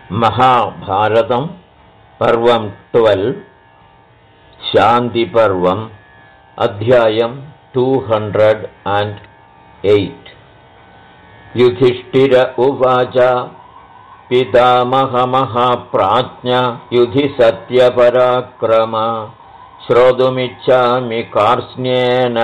महाभारतं पर्वं 12 शान्तिपर्वम् अध्यायं 208 युधिष्ठिर उवाच पितामहमहाप्राज्ञ युधिसत्यपराक्रम श्रोतुमिच्छामि कार्ष्ण्येन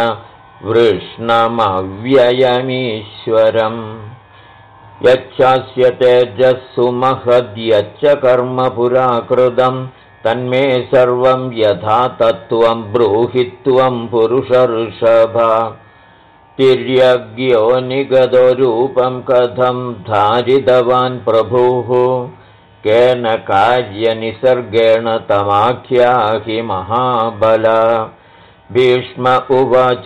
वृष्णमव्ययमीश्वरम् यच्चास्य तेजस्सु महद्यच्च कर्म पुरा कृतं तन्मे सर्वं यथा तत्त्वं ब्रूहि त्वं पुरुषऋषभ तिर्यज्ञो निगतो रूपं कथं धारितवान् प्रभुः केन कार्यनिसर्गेण तमाख्याहि महाबल भीष्म उवाच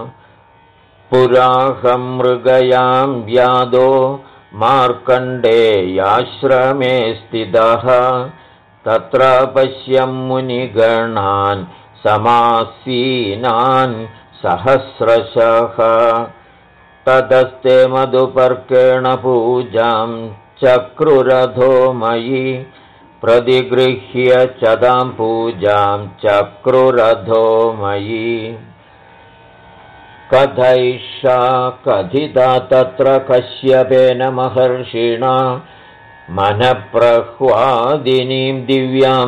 पुराहं मृगयां व्यादो मार्कण्डेयाश्रमे स्थितः तत्र पश्यं मुनिगणान् समासीनान् सहस्रशः ततस्ते मधुपर्केण पूजां चक्रुरथो मयि प्रतिगृह्य चदां पूजां चक्रुरथो मयि कथैषा कथिता तत्र कश्यपेन महर्षिणा मनःप्रह्वादिनीं दिव्यां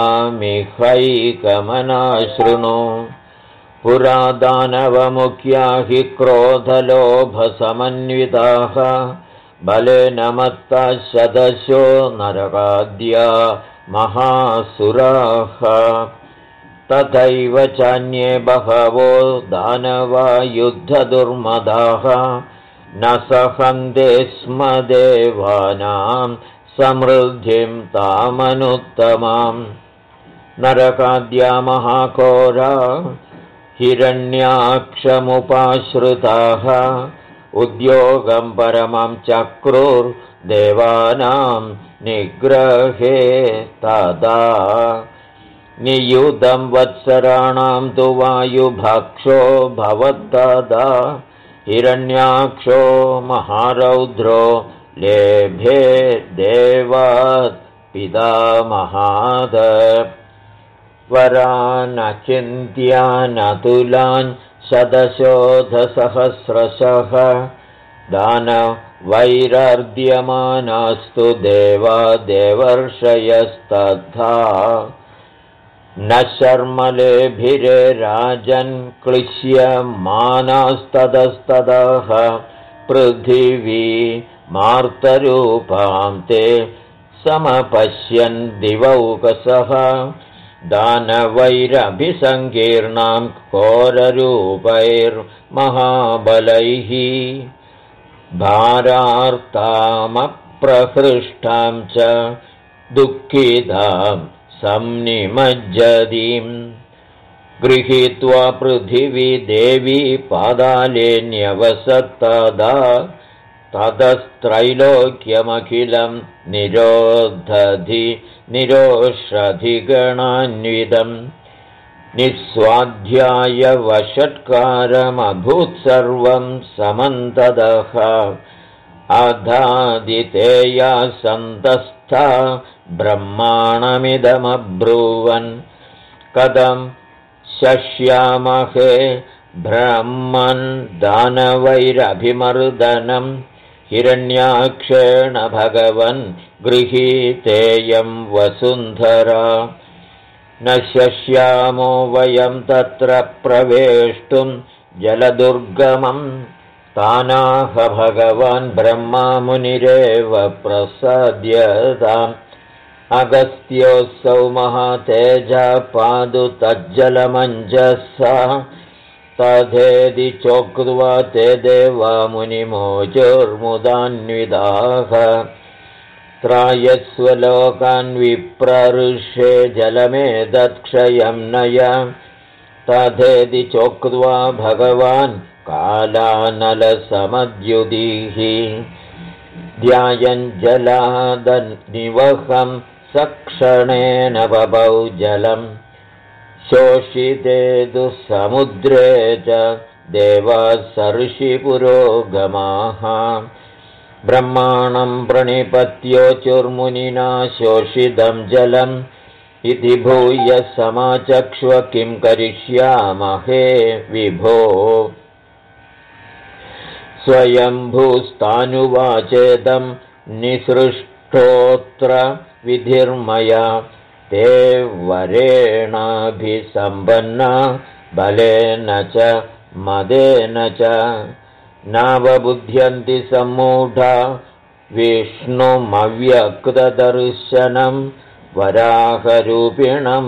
तामिहैकमनाशृणु पुरा दानवमुख्या हि क्रोधलोभसमन्विताः बलेन मत्ता शतशो नरकाद्या महासुराः तथैव चान्ये बहवो दानवा युद्धदुर्मदाः न सहन्ते स्म देवानां समृद्धिं तामनुत्तमां नरकाद्या महाघोरा हिरण्याक्षमुपाश्रिताः उद्योगं परमं चक्रुर्देवानां निग्रहे तदा नियुधं वत्सराणां तु वायुभक्षो भवत्तदा हिरण्याक्षो महारौद्रो लेभे देवात् पितामहाद वरानचिन्त्यानतुलान् शतशोधसहस्रशः दानवैरर्द्यमानास्तु देवा देवर्षयस्तथा न शर्मलेभिरे राजन् क्लिश्यमानास्ततस्ततः पृथिवी मार्तरूपां ते समपश्यन् दिवौकसः दानवैरभिसङ्कीर्णां घोररूपैर्महाबलैः भारार्तामप्रहृष्टां च दुःखितां संनिमज्जतीं गृहीत्वा पृथिवी देवी पादाले न्यवसत्तदा ततस्त्रैलोक्यमखिलं निरोधधि निरोषधिगणान्वितं निःस्वाध्यायवषट्कारमभूत् सर्वं समन्ततः अधादितेया सन्तस्था ब्रह्माणमिदमब्रुवन् कथं शक्ष्यामहे ब्रह्मन् दानवैरभिमर्दनं हिरण्याक्षेण भगवन् गृहीतेयं वसुन्धरा न शक्ष्यामो वयं तत्र प्रवेष्टुं जलदुर्गमं तानाह भगवान् ब्रह्मा मुनिरेव प्रसाद्यताम् अगस्त्योऽसौ महातेजा पादु तज्जलमञ्जसा तथेति चोक्त्वा ते देवा मुनिमोचुर्मुदान्विताः त्रायस्वलोकान् विप्रऋषे जलमेतत्क्षयं नय तथेति चोक्त्वा भगवान् कालानलसमद्युतिः ध्यायन् जलादनिवहं सक्षणेन बभौ जलं शोषिते तु समुद्रे च देवाः सर्षिपुरोगमाः ब्रह्माणं प्रणिपत्योचुर्मुनिना शोषितं जलम् इति भूय समाचक्ष्व किं करिष्यामहे विभो स्वयंभूस्तानुवाचेदं निसृष्टोऽत्र विधिर्मया ते वरेणाभिसम्पन्ना बलेन च मदेन च नावबुध्यन्ति सम्मूढा विष्णुमव्यक्तदर्शनं वराहरूपिणं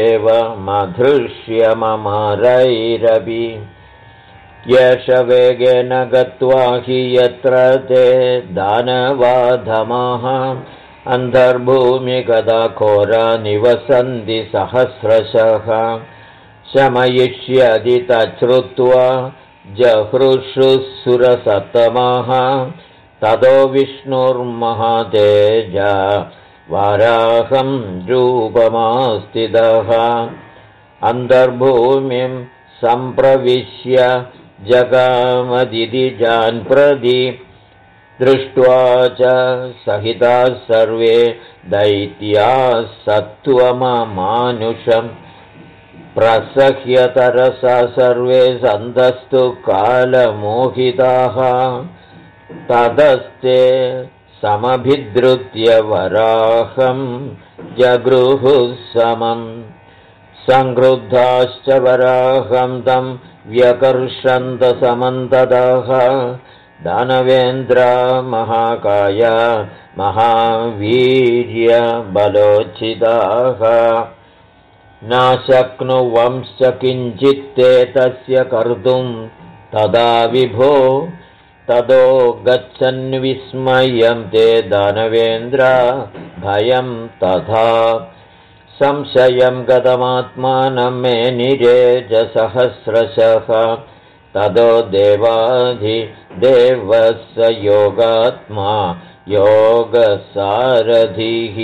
देवमधृष्यममरैरपि येष वेगेन गत्वा हि यत्र ते दानवाधमाः अन्तर्भूमिगदा घोरा निवसन्ति सहस्रशः शमयिष्यति तच्छ्रुत्वा जहृषुसुरसत्तमाः ततो विष्णुर्महातेजा वाराहं रूपमास्थितः अन्तर्भूमिं सम्प्रविश्य जगामदितिजान् प्रति दृष्ट्वा च सहिताः सर्वे दैत्याः सत्त्वममानुषम् प्रसह्यतरसा सर्वे सन्तस्तु कालमोहिताः ततस्ते समभिद्रुत्य वराहं जगृहुः समम् संक्रुद्धाश्च वराहं तं व्यकर्षन्तसमन्ततः दानवेन्द्रा महाकाया महावीर्यबलोचिताः नाशक्नुवंश्च किञ्चित्ते तस्य कर्तुं तदा विभो ततो गच्छन्विस्मयं ते दानवेन्द्रा भयं तथा संशयं गतमात्मानं मे निरेजसहस्रशः ततो देवाधिदेवस्य योगात्मा योगसारथिः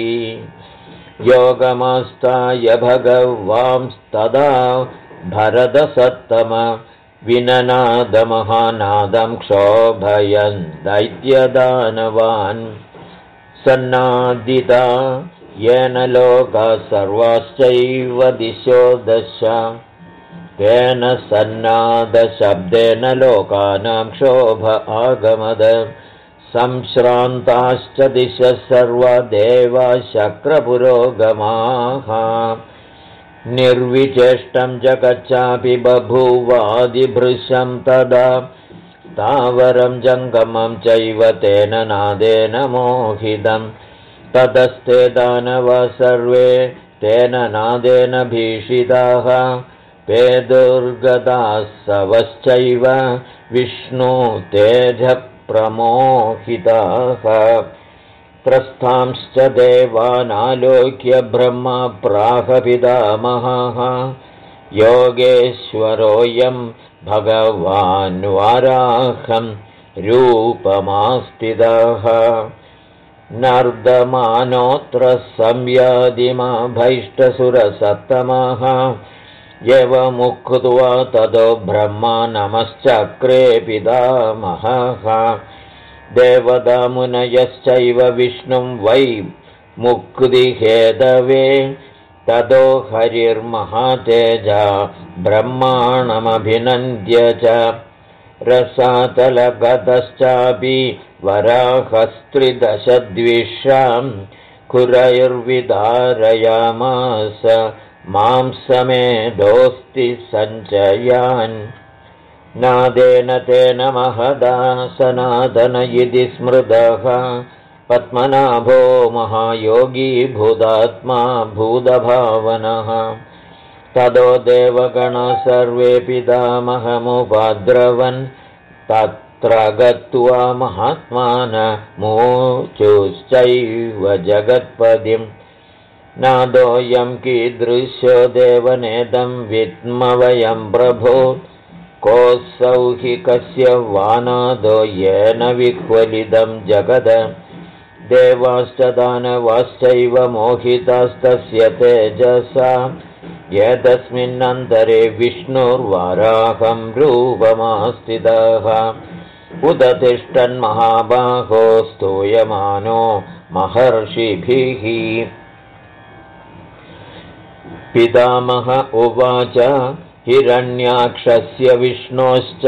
योगमास्ताय भगवांस्तदा भरतसत्तम विननादमहानादं क्षोभयन् दैत्यदानवान् सन्नादिता येन लोकाः सर्वाश्चैव दिशो दश तेन सन्नादशब्देन लोकानां क्षोभ आगमद संश्रान्ताश्च दिशः सर्वा देवाः शक्रपुरोगमाः निर्विचेष्टं जगच्चापि बभूवादिभृशं तदा तावरं जङ्गमं चैव तेन नादेन मोहितं ततस्ते दानवाः सर्वे तेन नादेन भीषिताः पेदुर्गताः सवश्चैव विष्णु तेजः प्रमोहिताः प्रस्थांश्च देवानालोक्य ब्रह्मा प्राह पितामहः योगेश्वरोऽयं भगवान् वाराहं रूपमास्थितः नर्दमानोऽत्र संव्याधिमाभैष्टसुरसत्तमः एवमुक्त्वा ततो ब्रह्मा नमश्चक्रे पितामहः देवतामुनयश्चैव विष्णुं वै मुक्तिहेतवे ततो हरिर्महातेजा ब्रह्माणमभिनन्द्य च रसातलगतश्चापि वराहस्त्रिदशद्विषां खुरैर्विदारयामास मांसमेधोऽस्ति सञ्चयान् नादेन तेन महदा सनातन इति स्मृतः पद्मनाभो महायोगी भूतात्मा भूतभावनः ततो देवगणा सर्वे पितामहमुपद्रवन् तत्र गत्वा महात्मानमूचुश्चैव जगत्पदिम् नादोऽयं कीदृशो देवनेदं विद्मवयं प्रभो कोऽसौ हि कस्य वानादो येन विह्वलितं जगद देवाश्च दानवाश्चैव मोहितास्तस्य तेजसा एतस्मिन्नन्तरे विष्णुर्वाराहं रूपमास्थितः उदतिष्ठन्महाबाहो स्तूयमानो महर्षिभिः। पितामह उवाच हिरण्याक्षस्य विष्णोश्च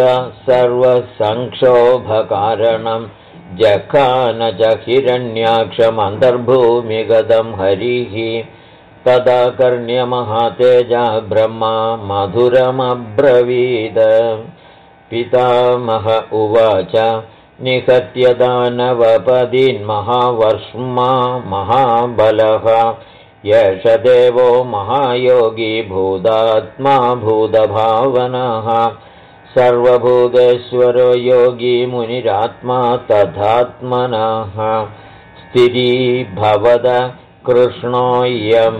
सर्वसंक्षोभकारणं जखान च हिरण्याक्षमन्तर्भूमिगतं हरिः। तदा कर्ण्यमहातेजा ब्रह्मा मधुरमब्रवीद। पितामह उवाच निहत्य दानवपदीन्महावर्ष्मा महाबलः एष देवो महायोगी भूतात्मा भूतभावनः सर्वभूतेश्वरो योगी मुनिरात्मा तथात्मनः स्थिरीभवद कृष्णोऽयं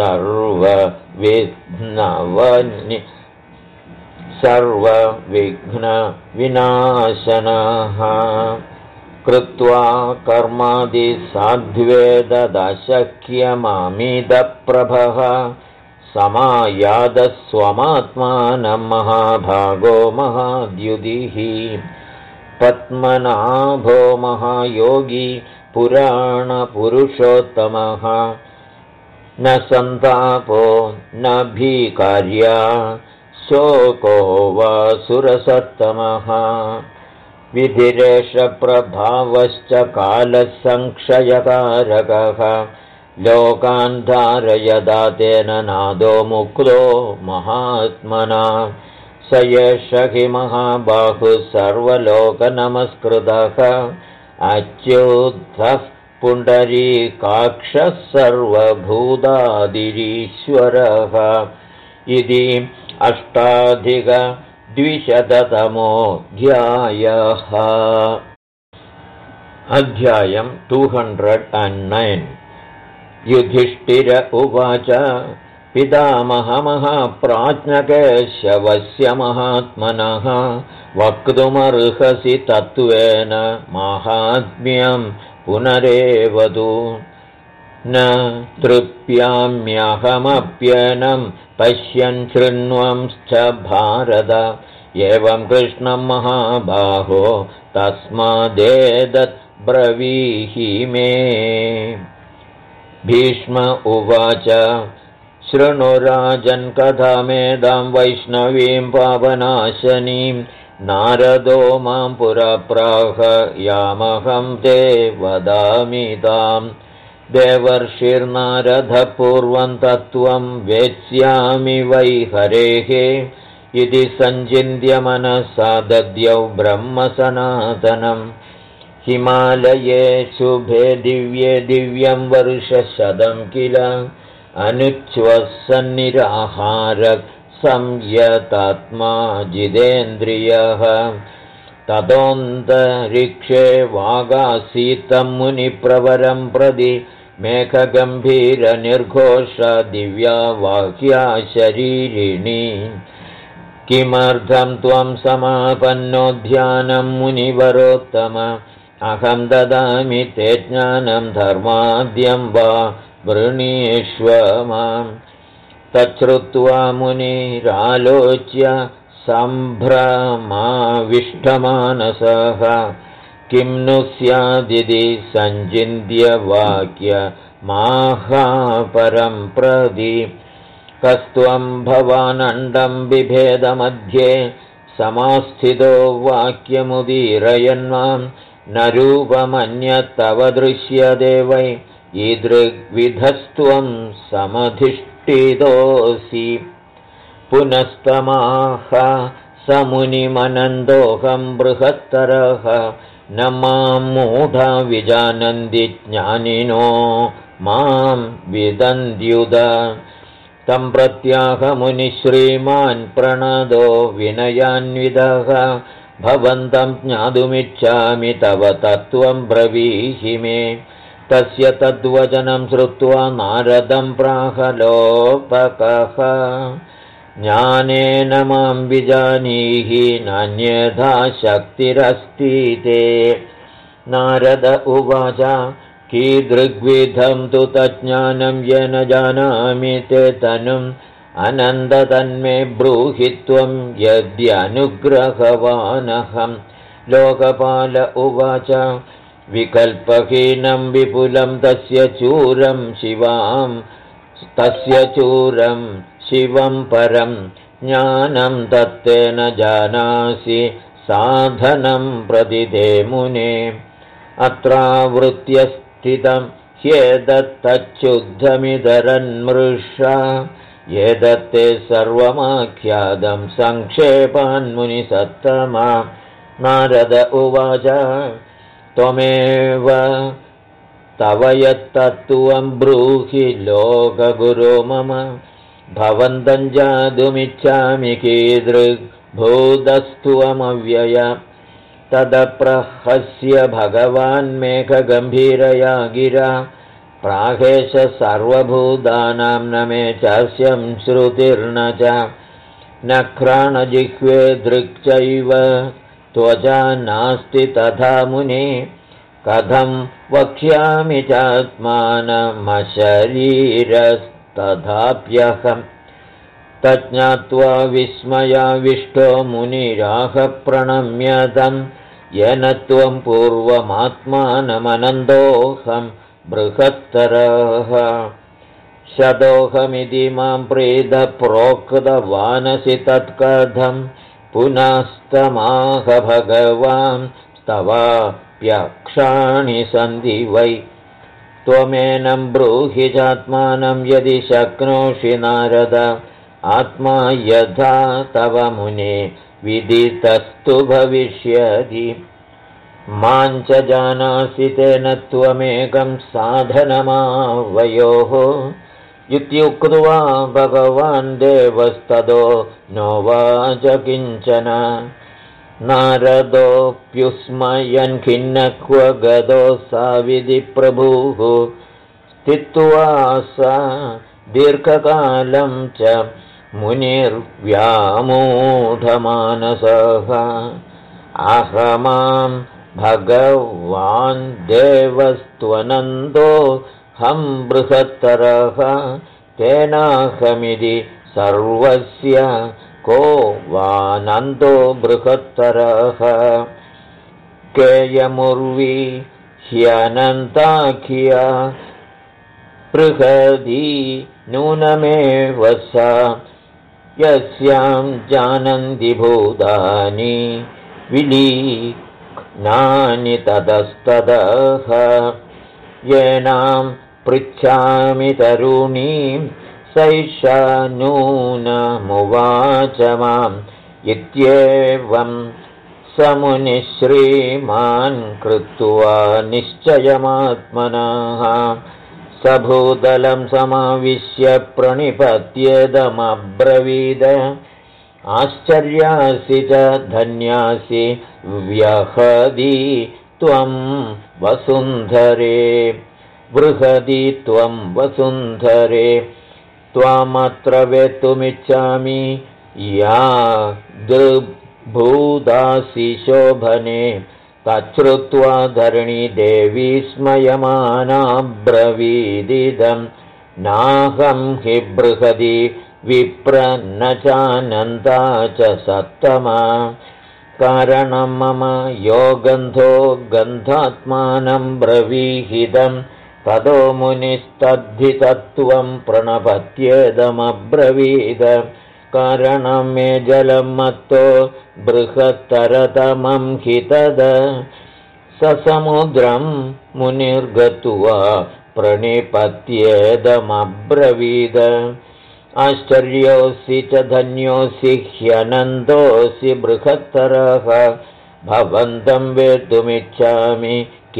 सर्वविघ्नविनाशनः कृत्वा कर्मादिसाध्वेदशक्यमामिदप्रभः समायातः स्वमात्मानं महाभागो महाद्युतिः पद्मनाभो महायोगी पुराणपुरुषोत्तमः न सन्तापो न भीकार्या शोको वा सुरसत्तमः विधिरेशप्रभावश्च कालसंक्षयकारकः लोकान् धारयदा तेन नादो मुक्तो महात्मना स एष हि महाबाहुः सर्वलोकनमस्कृतः अच्युतः पुण्डरीकाक्षः सर्वभूतादिरीश्वरः इति 8,200तमोऽध्यायः। अध्यायं 209। युधिष्ठिर उवाच पितामहमहाप्राज्ञकेशवस्य महात्मनः वक्तुमर्हसि तत्त्वेन माहात्म्यं पुनरेवतु न तृप्याम्यहमप्यनं पश्यन् शृण्वंश्च भारत एवं कृष्णं महाबाहो तस्मादेतत् ब्रवीहि मे। भीष्म उवाच शृणु राजन् कथामेदां वैष्णवीं पावनाशनीं नारदो मां पुरा प्राह यामहं ते वदामि ताम् देवर्षिर्नारदः पूर्वं तत्त्वं वेत्स्यामि वै हरेः इति सञ्चिन्त्य मनसा दद्यौ ब्रह्म सनातनम् हिमालये शुभे दिव्ये दिव्यं वर्षशतं किल अनुच्छ्वसन्निराहारः संयतात्मा जितेन्द्रियः ततोऽन्तरिक्षे वागासीतं मुनिप्रवरं प्रति मेघगम्भीरनिर्घोष दिव्या वाक्या शरीरिणी किमर्थं त्वं समापन्नो ध्यानं मुनिवरोत्तम अहं ददामि ते ज्ञानं धर्माद्यं वा वृणीष्व माम् तच्छ्रुत्वा मुनिरालोच्य सम्भ्रमाविष्टमानसः किं नु स्यादिति सञ्चिन्त्य वाक्य माहापरं प्रति कस्त्वं भवानण्डं बिभेदमध्ये समास्थितो वाक्यमुदीरयन्मां न रूपमन्यत्तव दृश्यते वै ईदृग्विधस्त्वं समधिष्ठितोऽसि पुनस्तमाह समुनिमनन्दोऽहं बृहत्तरः न मां मूढा विजानन्ति ज्ञानिनो मां विदन्त्युत तं प्रत्याहमुनिश्रीमान् प्रणदो विनयान्वितः भवन्तं ज्ञातुमिच्छामि तव तत्त्वं ब्रवीहि मे तस्य तद्वचनं श्रुत्वा नारदं प्राहलोपकः ज्ञानेन मां विजानीहि नान्यथा शक्तिरस्ति ते नारद उवाच कीदृग्विधं तु तज्ज्ञानं येन जानामि ते तनुम् अनन्दतन्मे ब्रूहि त्वं यद्यनुग्रहवानहं लोकपाल उवाच विकल्पहीनं विपुलं तस्य चूरं शिवं परं ज्ञानं दत्तेन जानासि साधनं प्रदिदे मुने अत्रावृत्य स्थितं ह्येदत्तच्छुद्धमिदरन्मृषा एदत्ते सर्वमाख्यातं सङ्क्षेपान्मुनिसत्तमा नारद उवाच त्वमेव तव यत्तत्त्वं ब्रूहि लोकगुरो मम भवन्तं जातुमिच्छामि कीदृग्भूतस्त्वमव्यय तदप्रहस्य भगवान् मेघगम्भीरया गिरा प्राहेश सर्वभूतानां न मे चास्यं श्रुतिर्न च नक्राणजिह्वे दृक्चैव त्वचा नास्ति तथा मुने कथं वक्ष्यामि चात्मानमशरीरस्तथाप्यहम् तज्ज्ञात्वा विस्मयाविष्टो मुनिराह प्रणम्यतं येन त्वं पूर्वमात्मानमनन्दोऽहं बृहत्तरः शतोऽहमिति मां प्रीतः प्रोक्तवानसि तत्कथं पुनस्तमाह भगवान् तवाप्यक्षाणि सन्ति वै त्वमेनं ब्रूहि चात्मानं यदि शक्नोषि नारद आत्मा यथा तव मुने विदितस्तु भविष्यति मां च जानासि तेन त्वमेकं साधनमावयोः इत्युक्त्वा भगवान् देवस्ततो नोवाच किञ्चन नारदोऽप्युस्मयन् खिन्नः क्व गतोऽसाविधि प्रभुः स्थित्वा स दीर्घकालं च मुनिर्व्यामूढमानसः अहमां भगवान् देवस्त्वनन्दो हं बृहत्तरः तेनाहमिति सर्वस्य को वानन्दो बृहत्तरः केयमुर्वी ह्यनन्ताख्या बृहदी नूनमेव सा यस्यां जानन्ति भूतानि विलीनानि ततस्ततः येनां पृच्छामि तरुणीं सैषा नूनमुवाच माम् इत्येवं समुनिश्रीमान् कृत्वा निश्चयमात्मनः सभूतलं समाविश्य प्रणिपत्येदमब्रवीद आश्चर्यासि च धन्यासि व्यहदी त्वं वसुन्धरे बृहदी त्वं वसुन्धरे त्वामत्र वेत्तुमिच्छामि या दृग्भूदासि शोभने तच्छ्रुत्वा धरणी देवी स्मयमानाब्रवीदिदं नाहं हि बृहदी विप्र न चानन्ता च सत्तमा कारणं मम योगन्धो गन्धात्मानं ब्रवीहिदं ततो मुनिस्तद्धितत्वं प्रणपत्येदमब्रवीद कारणं मे जलं मत्तो बृहत्तरतमं हि तद ससमुद्रं मुनिर्गत्वा प्रणिपत्येदमब्रवीद आश्चर्योऽसि च धन्योऽसि ह्यनन्दोऽसि बृहत्तरः भवन्तं वेत्तुमिच्छामि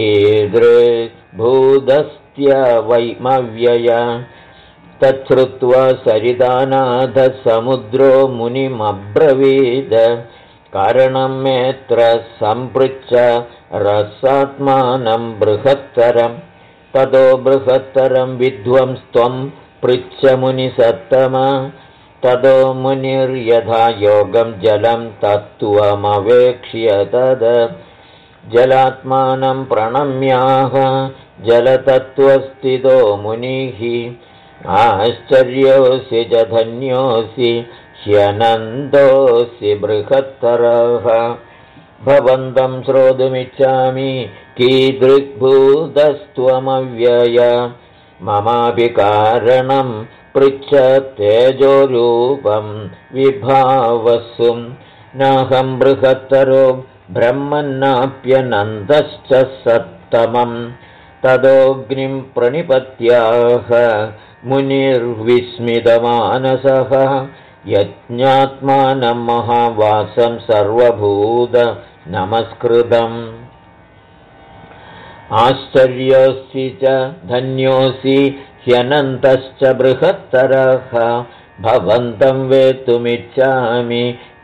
कीदृग्भूतस्त्यवैमव्यय तच्छ्रुत्वा सरिदानाथः समुद्रो मुनिमब्रवीद कारणं मेऽत्र सम्पृच्छ रसात्मानं बृहत्तरं ततो बृहत्तरं विद्वंस्त्वं पृच्छ मुनिसत्तमा ततो मुनिर्यथा योगं जलं तत्त्वमवेक्ष्य तद जलात्मानं प्रणम्याह जलतत्त्वस्थितो मुनिः आश्चर्योऽसि च धन्योऽसि ह्यनन्दोऽसि बृहत्तरः भवन्तं श्रोतुमिच्छामि कीदृग्भूतस्त्वमव्यय ममापि कारणं पृच्छ तेजोरूपं विभावस्सु नाहं बृहत्तरो ब्रह्मन्नाप्यनन्दश्च सत्तमं तदोऽग्निं प्रणिपत्याह मुनिर्विस्मितमानसः यज्ञात्मानं महावासं सर्वभूत नमस्कृतम् आश्चर्योऽसि च धन्योऽसि ह्यनन्तश्च बृहत्तरः भवन्तं वेत्तुमिच्छामि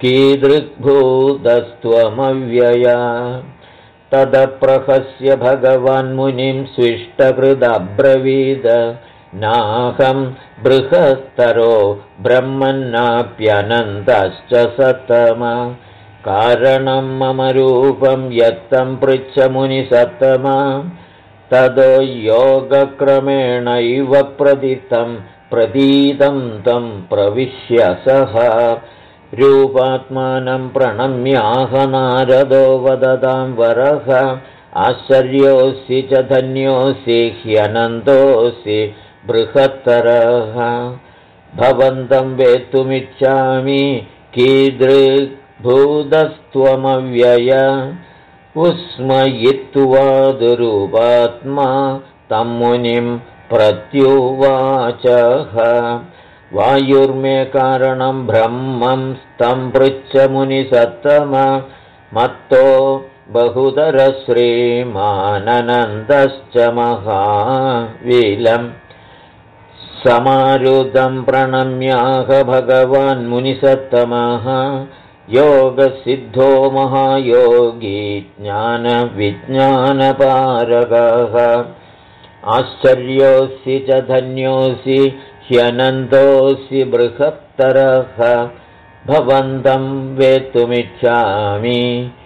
कीदृग्भूतस्त्वमव्यय तदप्रहस्य भगवान् मुनिं स्विष्टकृदब्रवीद नाहं बृहत्तरो ब्रह्मन्नाप्यनन्तश्च सत्तम कारणं मम रूपं यत्तं पृच्छ मुनिसत्तम तदो योगक्रमेणैव प्रतीतं तं प्रविश्य सः रूपात्मानं प्रणम्याह नारदो वदतां वरः आश्चर्योऽसि च धन्योऽसि ह्यनन्तोऽसि बृहत्तरः भवन्तं वेत्तुमिच्छामि कीदृग्भूतस्त्वमव्यय उस्मयित्वादुरूपात्मा तं मुनिं प्रत्युवाचः वायुर्मे कारणं ब्रह्मं तं पृच्छ मुनिसत्तम मत्तो बहुधरश्रीमानन्दश्च महावीलं समारुदं प्रणम्याह भगवान् मुनिसत्तमः योगसिद्धो महायोगी ज्ञानविज्ञानपारगः आश्चर्योऽसि च धन्योऽसि ह्यनन्तोऽसि बृहत्तरः भवन्तं वेत्तुमिच्छामि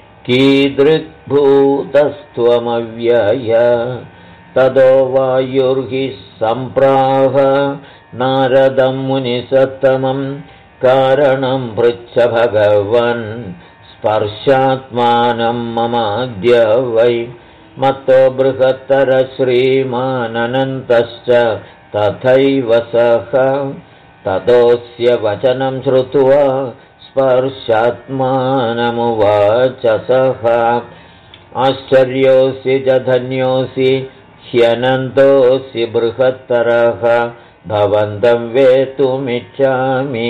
कीदृग्भूतस्त्वमव्यय तदो वायुर्हि सम्प्राह नारदं मुनिसत्तमं कारणं पृच्छ भगवन् स्पर्शात्मानं ममाद्य वै मत्तो बृहत्तर श्रीमानन्तश्च तथैव सः ततोऽस्य वचनं श्रुत्वा स्पर्शात्मानमुवाच सः आश्चर्योऽसि च धन्योऽसि ह्यनन्तोऽसि बृहत्तरः भवन्तं वेत्तुमिच्छामि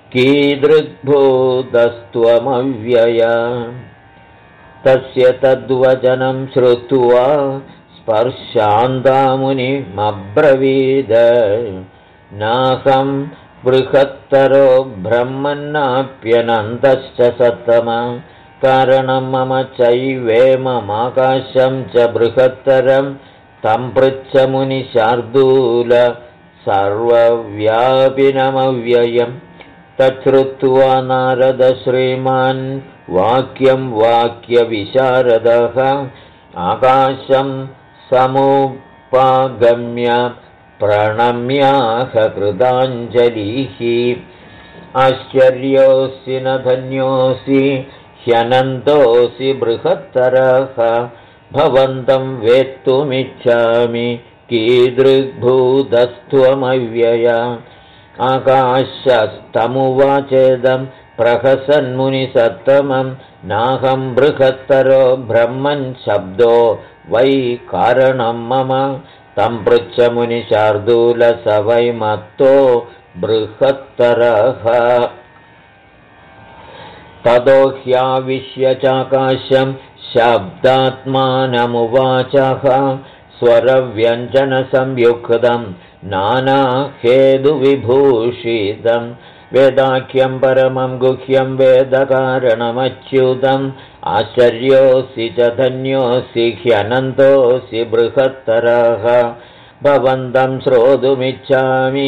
कीदृग्भूतस्त्वमव्यय तस्य तद्वचनं श्रुत्वा स्पर्शान्तामुनिमब्रवीद नाहं बृहत्तरो ब्रह्मन्नाप्यनन्तश्च सत्तम कारणं मम चैवेममाकाशं च बृहत्तरं तं पृच्छ मुनिशार्दूल सर्वव्यापिनमव्ययं तच्छ्रुत्वा नारद श्रीमान् वाक्यं वाक्यविशारदः आकाशं समुपागम्य प्रणम्याह कृताञ्जलिः आश्चर्योऽसि न धन्योऽसि ह्यनन्तोऽसि बृहत्तरः भवन्तं वेत्तुमिच्छामि कीदृग्भूतस्त्वमव्यय आकाशस्तमुवाचेदं प्रहसन्मुनिसत्तमं नाहं बृहत्तरो ब्रह्मन् शब्दो वै कारणं मम तं पृच्छ मुनिशार्दूल स वै मत्तो बृहत्तरः ततो ह्याविश्य चाकाशं शब्दात्मानमुवाचः स्वरव्यञ्जनसंयुक्तं नानाहेतुविभूषितं वेदाख्यं परमं गुह्यं वेदकारणमच्युतम् आश्चर्योऽसि च धन्योऽसि ह्यनन्तोऽसि बृहत्तरः भवन्तं श्रोतुमिच्छामि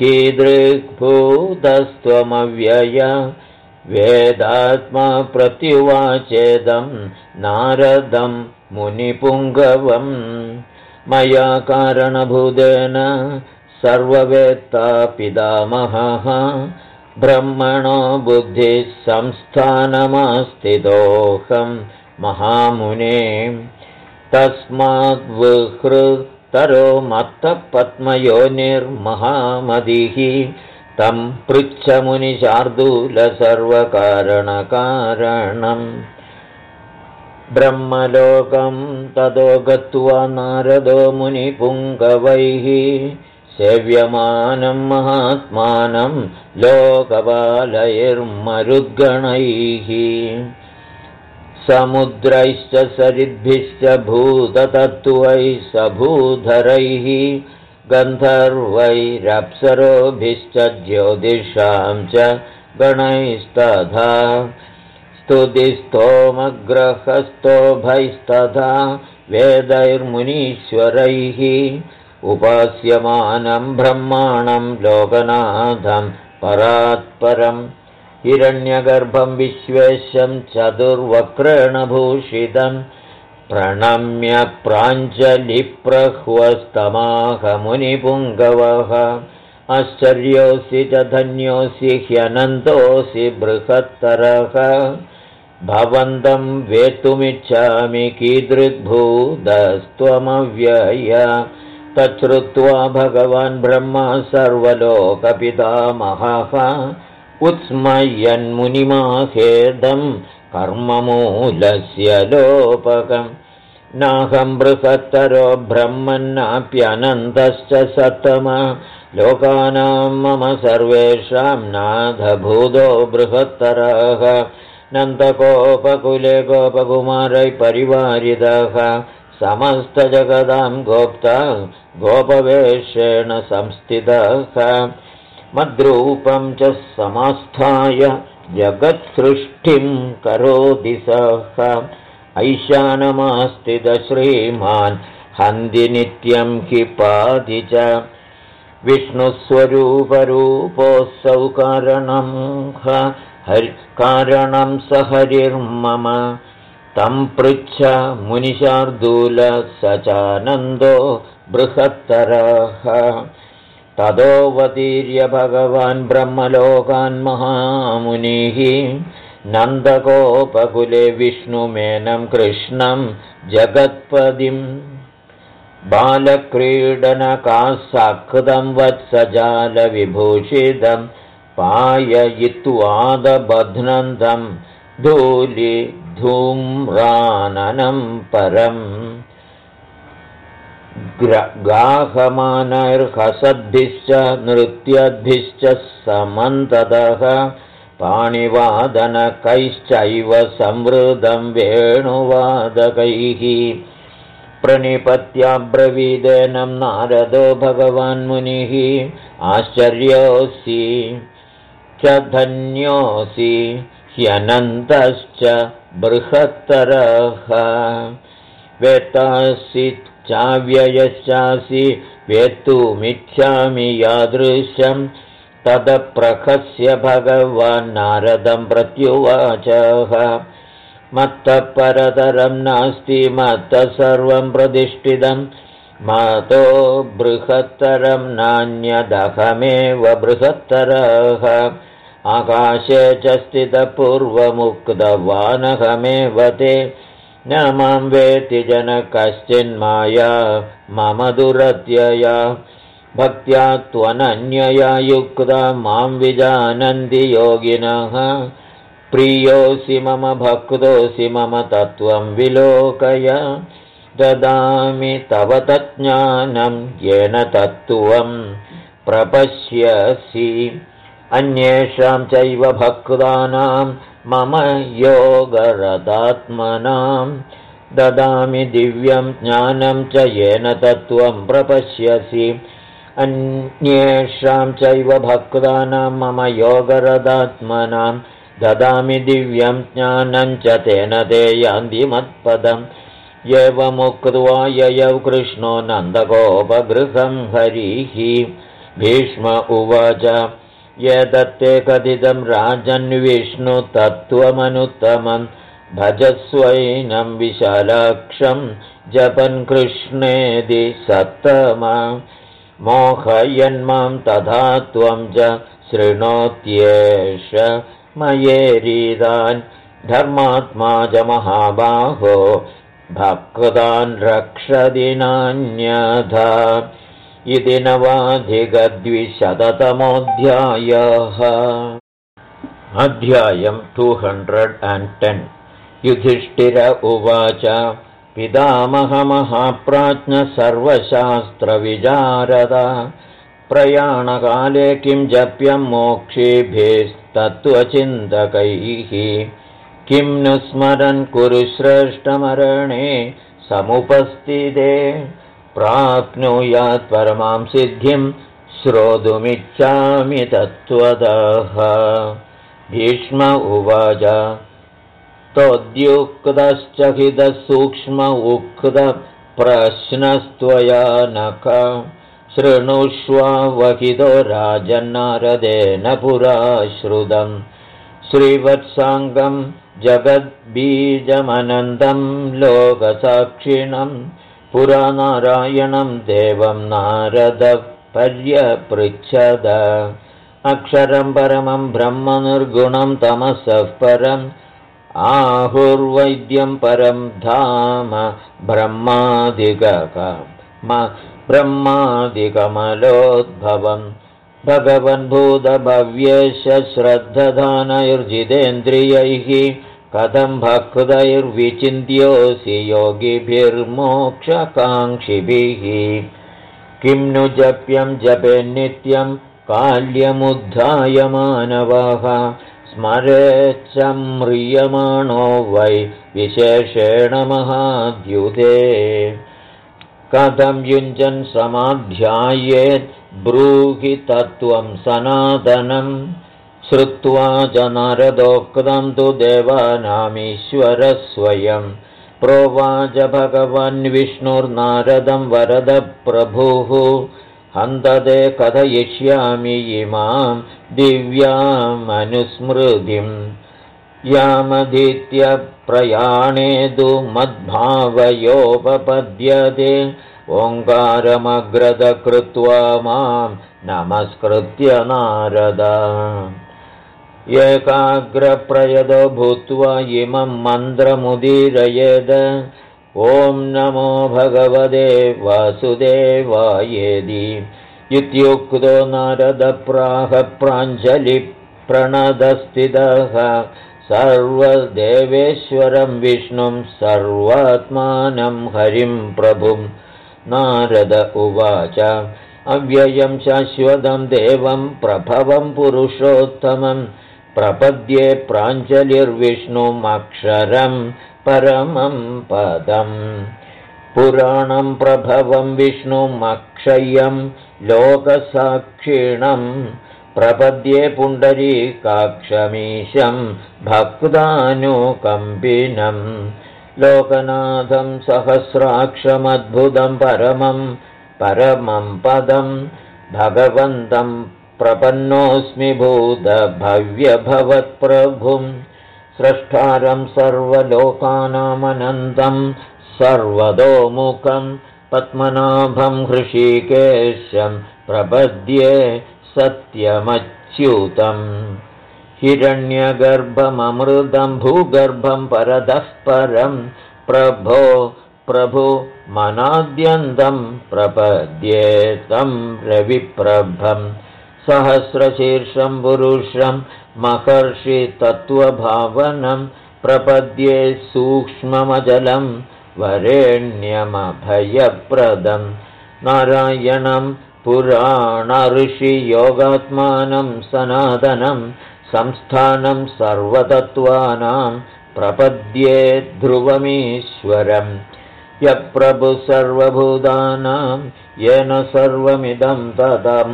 कीदृग्भूतस्त्वमव्यय वेदात्मा प्रत्युवाचेदं नारदं मुनिपुङ्गवम् मया कारणभूतेन सर्ववेत्ता पितामहः ब्रह्मणो बुद्धिः संस्थानमास्थितोऽहं महामुने तस्माद्विहृतरो मत्तः पद्मयोनिर्महामतिः तं पृच्छ मुनिशार्दूल सर्वकारणकारणम् ब्रह्मलोकं ततो गत्वा नारदो मुनिपुङ्गवैः सेव्यमानं महात्मानं लोकपालैर्मरुद्गणैः समुद्रैश्च सरिद्भिश्च भूततत्त्वैः सभूधरैः गन्धर्वैरप्सरोभिश्च ज्योतिषां च गणैस्तथा स्तुतिस्तोमग्रहस्तोभैस्तथा वेदैर्मुनीश्वरैः उपास्यमानं ब्रह्माणं लोकनाथं परात्परम् हिरण्यगर्भं विश्वेशं चतुर्वक्रेण भूषितं प्रणम्य प्राञ्जलिप्रह्वस्तमाह मुनिपुङ्गवः आश्चर्योऽसि च धन्योऽसि ह्यनन्तोऽसि बृहत्तरः भवन्तं वेत्तुमिच्छामि कीदृग्भूतस्त्वमव्यय तच्छ्रुत्वा भगवान् ब्रह्मा सर्वलोकपितामहः उत्स्मयन्मुनिमाहेदं कर्ममूलस्य लोपकम् नाहं बृहत्तरो ब्रह्मन्नाप्यनन्तश्च सत्तम लोकानां मम सर्वेषां नाथभूतो बृहत्तरः नन्दगोपकुले गोपकुमारै परिवारितः समस्तजगदां गोप्ता गोपवेशेण संस्थितः मद्रूपं च समास्थाय जगत्सृष्टिं करोति सः ऐशानमास्थितः श्रीमान् हन्ति नित्यं हि पाति च विष्णुस्वरूपरूपोऽसौ कारणं स हरिर्मम तं पृच्छ मुनिशार्दूल स चानन्दो बृहत्तरः ततोऽवतीर्य भगवान् ब्रह्मलोकान् महामुनिः नन्दगोपकुले विष्णुमेनं कृष्णं जगत्पदिम् बालक्रीडनकासकृतं वत्सजालविभूषितं पाययित्वादबध्नन्तं धूलिधूम्राननं परम् गाहमानैर्हसद्भिश्च नृत्यद्भिश्च समन्ततः पाणिवादनकैश्चैव संवृतं वेणुवादकैः प्रणिपत्याब्रवीदेनं नारदो भगवान् मुनिः आश्चर्योऽसि च धन्योऽसि ह्यनन्तश्च बृहत्तरः वेत्तासि चाव्ययश्चासि वेत्तुमिच्छामि यादृशं तदप्रहस्य भगवान् नारदं प्रत्युवाचः मत्तः परतरं नास्ति मत्तः सर्वं प्रतिष्ठितं मातो बृहत्तरं नान्यदहमेव बृहत्तरः आकाशे च स्थितपूर्वमुक्तवानहमेव ते न मां वेति जन कश्चिन्माया मम दुरत्यया भक्त्या त्वनन्यया युक्ता मां विजानन्ति योगिनः प्रियोऽसि मम भक्तोऽसि मम तत्त्वं विलोकय ददामि तव तज्ज्ञानं येन तत्त्वं प्रपश्यसि अन्येषां चैव भक्तानां मम योगरतात्मनां ददामि दिव्यं ज्ञानं च येन तत्त्वं प्रपश्यसि अन्येषां चैव भक्तानां मम योगरतात्मनां ददामि दिव्यं ज्ञानं च तेन ते यान्ति मत्पदम् एवमुक्त्वा ययौ कृष्णो नन्दगोपगृहं हरिः भीष्म उवाच यदत्ते कथितं राजन्विष्णुतत्त्वमनुत्तमं भजस्वैनं विशालाक्षं जपन् कृष्णेति सत्तम मोहयन्मां तथा त्वं च शृणोत्येष मयेरीदान् धर्मात्मा च महाबाहो भक्तान् रक्षति नान्यथा इति नवाधिकद्विशततमोऽध्यायः। अध्यायम् 210 युधिष्ठिर उवाच पितामहमहाप्राज्ञ सर्वशास्त्रविजारद प्रयाणकाले किं जप्यं मोक्षेभ्यस्तत्त्वचिन्तकैः किं नु स्मरन् कुरु श्रेष्ठमरणे समुपस्थिते प्राप्नुयात् परमां सिद्धिं श्रोतुमिच्छामि तत्त्वतः। भीष्म उवाच तोद्युक्तश्च हितसूक्ष्म उक्तप्रश्नस्त्वया नख शृणुष्वहितो राजन्नारदेन पुरा श्रुतं श्रीवत्साङ्गं जगद्बीजमनन्तं लोकसाक्षिणं पुरा नारायणं देवं नारदः पर्यपृच्छद अक्षरं परमं ब्रह्म निर्गुणं तमसः परम् आहुर्वैद्यं परं धाम ब्रह्मादिकमलोद्भवं भगवन्भूतभव्येश श्रद्धधानैर्जितेन्द्रियैः कथं भक्तैर्विचिन्त्योऽसि योगिभिर्मोक्षकाङ्क्षिभिः किं नु जप्यं जपेन्नित्यं काल्यमुद्धाय मानवः स्मरेच्च म्रियमाणो वै विशेषेण महाद्युते कथं युञ्जन् समाध्यायेत् ब्रूहि तत्त्वं सनातनं श्रुत्वा च नारदोक्तं तु देवानामीश्वरः स्वयं प्रोवाच भगवान् विष्णुर्नारदं वरदप्रभुः हन्तते कथयिष्यामि इमां दिव्यामनुस्मृतिं यामधीत्य प्रयाणेदु मद्भावयोपपद्यते ओङ्कारमग्रद कृत्वा मां नमस्कृत्य नारद एकाग्रप्रयदो भूत्वा इमं मन्त्रमुदीरयेद ॐ नमो भगवते वासुदेवायेति इत्युक्तो नारदप्राह प्राञ्जलिप्रणतस्थितः सर्वदेवेश्वरं विष्णुं सर्वात्मानं हरिं प्रभुं नारद उवाच अव्ययं शाश्वतं देवं प्रभवं पुरुषोत्तमं प्रपद्ये प्राञ्जलिर्विष्णुमक्षरं परमं पदम् पुराणं प्रभवं विष्णुमक्षय्यं लोकसाक्षिणं प्रपद्ये पुण्डरीकाक्षमीशं भक्तानुकम्पिनं लोकनाथं सहस्राक्षमद्भुतं परमं पदं भगवन्तं प्रपन्नोऽस्मि भूतभव्यभवत्प्रभुं स्रष्टारं सर्वलोकानामनन्तं सर्वतोमुखं पद्मनाभं हृषीकेशं प्रपद्ये सत्यमच्युतम् हिरण्यगर्भममृतं भूगर्भं परतः परं प्रभु मनाद्यन्तं प्रपद्ये तं रविप्रभं सहस्रशीर्षं पुरुषं महर्षि तत्त्वभावनं प्रपद्ये सूक्ष्ममजलं वरेण्यमभयप्रदं नारायणं पुराणऋषियोगात्मानं सनातनं संस्थानं सर्वतत्त्वानां प्रपद्ये ध्रुवमीश्वरं यप्रभुः सर्वभूतानां येन सर्वमिदं ततं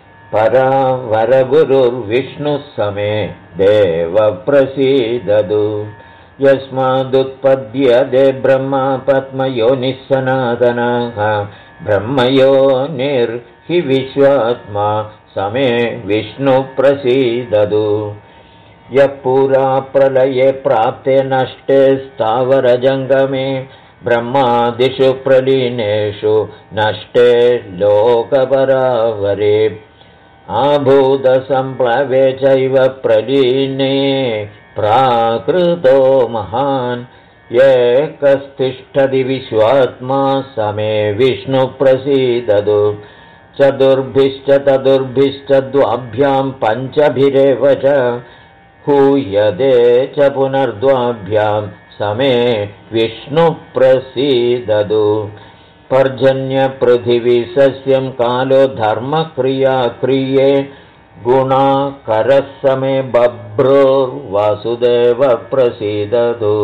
परावरगुरुर्विष्णुः समे देवप्रसीदतु यस्मादुत्पद्यते ब्रह्मा पद्मयोनिः सनातनः ब्रह्मयोनिर्हि विश्वात्मा समे विष्णुप्रसीदतु यः पुरा प्रलये प्राप्ते नष्टे स्थावरजङ्गमे ब्रह्मादिषु प्रलीनेषु नष्टे लोकपरावरे आभूतसम्प्लवे चैव प्रलीने प्राकृतो महान् एकस्तिष्ठति विश्वात्मा समे विष्णुप्रसीदतु चतुर्भिश्च तदुर्भिश्च द्वाभ्यां पञ्चभिरेव च हूयते च पुनर्द्वाभ्यां समे विष्णुप्रसीदतु पर्जन्यपृथिवी सस्यं कालो धर्मक्रिया क्रिये गुणाकरः समे बभ्रुर्वासुदेव प्रसीदतु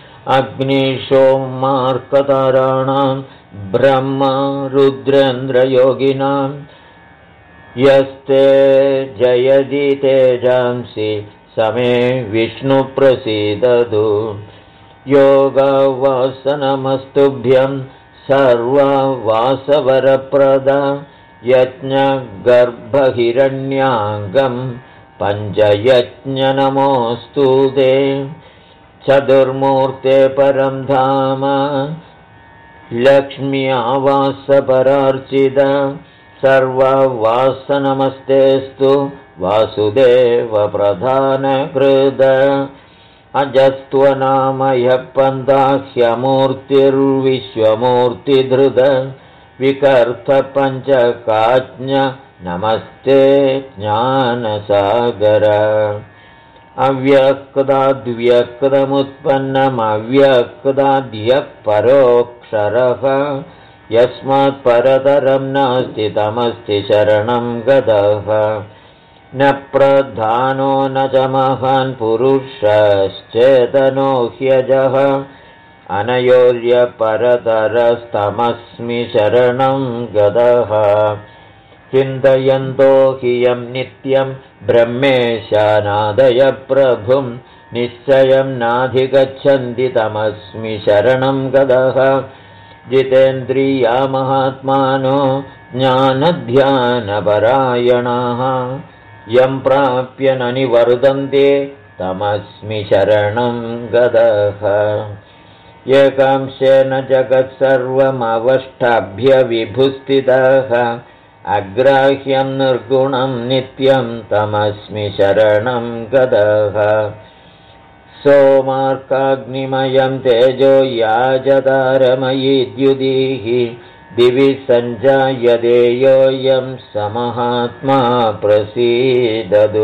अग्निशोमार्कताराणां ब्रह्म रुद्रेन्द्रयोगिनां यस्ते जयति तेजांसि समे विष्णुप्रसीदतु योगवासनमस्तुभ्यं सर्ववासवरप्रदा यज्ञगर्भहिरण्याङ्गं पञ्चयज्ञनमोऽस्तु ते चतुर्मूर्ते परं धाम लक्ष्म्यावासपरार्चित सर्ववासनमस्तेस्तु वासुदेव प्रधानकृत अजस्त्वनामयः पन्थाह्यमूर्तिर्विश्वमूर्तिधृत विकर्तपञ्चकाज्ञ नमस्ते ज्ञानसागर अव्यक्ताद्व्यक्तमुत्पन्नमव्यक्ताद्यः परोक्षरः यस्मात् परतरं नास्ति तमस्ति शरणं गतः न प्रधानो न च महान् पुरुषश्चेतनो ह्यजः अनयोर्यपरतरस्तमस्मि शरणं गतः चिन्तयन्तो हि यं नित्यं ब्रह्मेशानादय प्रभुं निश्चयं नाधिगच्छन्ति तमस्मि शरणं गतः जितेन्द्रिया महात्मानो ज्ञानध्यानपरायणाः यं प्राप्य न निवर्तन्ते तमस्मि शरणं गतः एकांशेन जगत्सर्वमवष्टाभ्य विभुस्थितः अग्राह्यं निर्गुणं नित्यं तमस्मि शरणं गतः सोमार्काग्निमयं तेजो याजतारमयी द्युतिः दिवि सञ्जायते योऽयं समहात्मा प्रसीदतु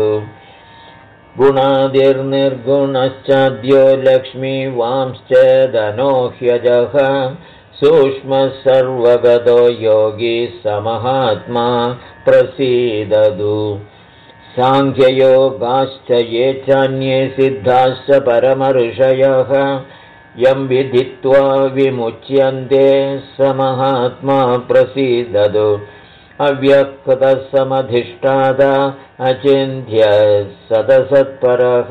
गुणादिर्निर्गुणश्चाद्यो लक्ष्मीवांश्चेदनो ह्यजः सूक्ष्मः सर्वगतो योगी समहात्मा प्रसीदतु सांख्ययोगाश्च ये चान्ये सिद्धाश्च परमऋषयः यं विदित्वा विमुच्यन्ते समहात्मा प्रसीदतु अव्यक्तसमधिष्ठाता अचिन्त्य सदसत्परः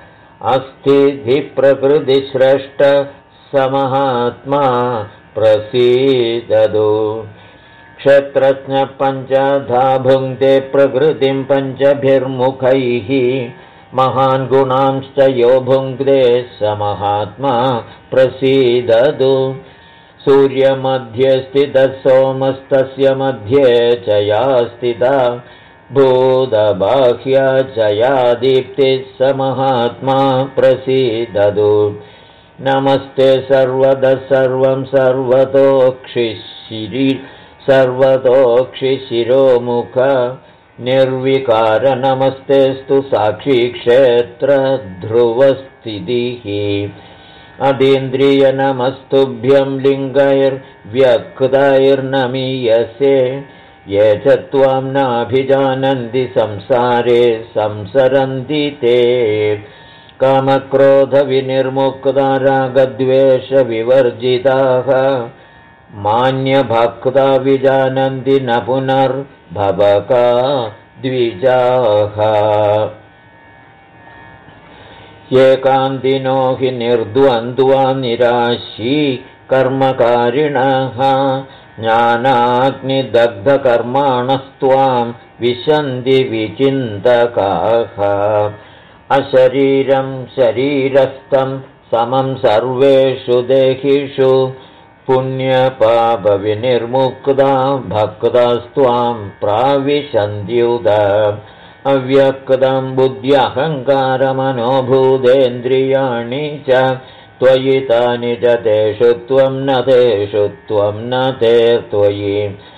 अस्थिप्रकृतिश्रेष्ठ समहात्मा प्रसीदतु क्षेत्रज्ञ पञ्चधा भुङ्क्ते प्रकृतिं पञ्चभिर्मुखैः महान् गुणांश्च यो भुङ्क्ते समहात्मा प्रसीदतु सूर्यमध्ये स्थितः सोमस्तस्य मध्ये च या स्थिता भूतबाह्या च या दीप्तिः समहात्मा प्रसीदतु नमस्ते सर्वतः सर्वं सर्वतोक्षिशिरोमुख निर्विकार नमस्तेस्तु साक्षी क्षेत्र ध्रुवस्थितिः अतीन्द्रियनमस्तुभ्यं लिङ्गैर्व्यक्तैर्नमीयसे ये च त्वां नाभिजानन्ति संसारे संसरन्ति ते कामक्रोधविनिर्मुक्ता रागद्वेषविवर्जिताः मान्यभक्ता विजानन्ति न पुनर्भवका द्विजाः एकान्तिनो हि निर्द्वन्द्वा निराशी कर्मकारिणः ज्ञानाग्निदग्धकर्माणस्त्वां विशन्ति विचिन्तकाः अशरीरं शरीरस्थं समं सर्वेषु देहिषु पुण्यपापविनिर्मुक्ता भक्तास्त्वां प्राविशन्त्युत अव्यक्तं बुद्ध्यहङ्कारमनोभूतेन्द्रियाणि च त्वयि तानि च तेषु त्वं न तेषु त्वं न ते त्वयि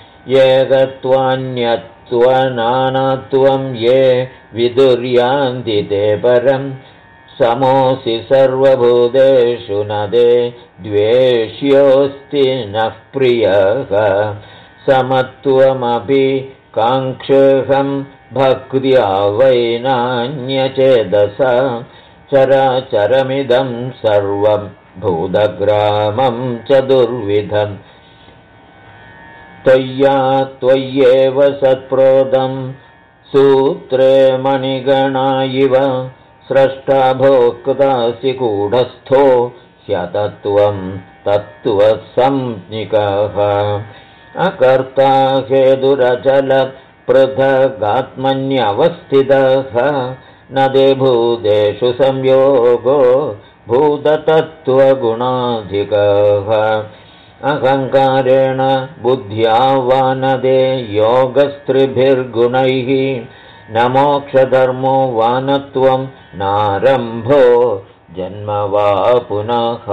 एकत्वान्यत्वनानात्वं ये विदुर्यान्ति ते परम् समोऽसि सर्वभूतेषु न ते द्वेष्योऽस्ति नः प्रियः समत्वमपि काङ्क्षेऽहं भक्त्या वै नान्यचेदसा चराचरमिदं सर्वं भूतग्रामं चतुर्विधम् त्वय्येव सत्प्रोदं सूत्रे मणिगणा इव स्रष्टा भोक्तासि कूढस्थो ह्यतत्वं तत्त्वसंज्ञिकः अकर्ता हेतुरचल पृथगात्मन्यवस्थितः न ते भूतेषु संयोगो भूततत्त्वगुणाधिकः अहङ्कारेण बुद्ध्या वा न ते योगस्त्रिभिर्गुणैः न मोक्षधर्मो वा न त्वं नारम्भो जन्म वा पुनः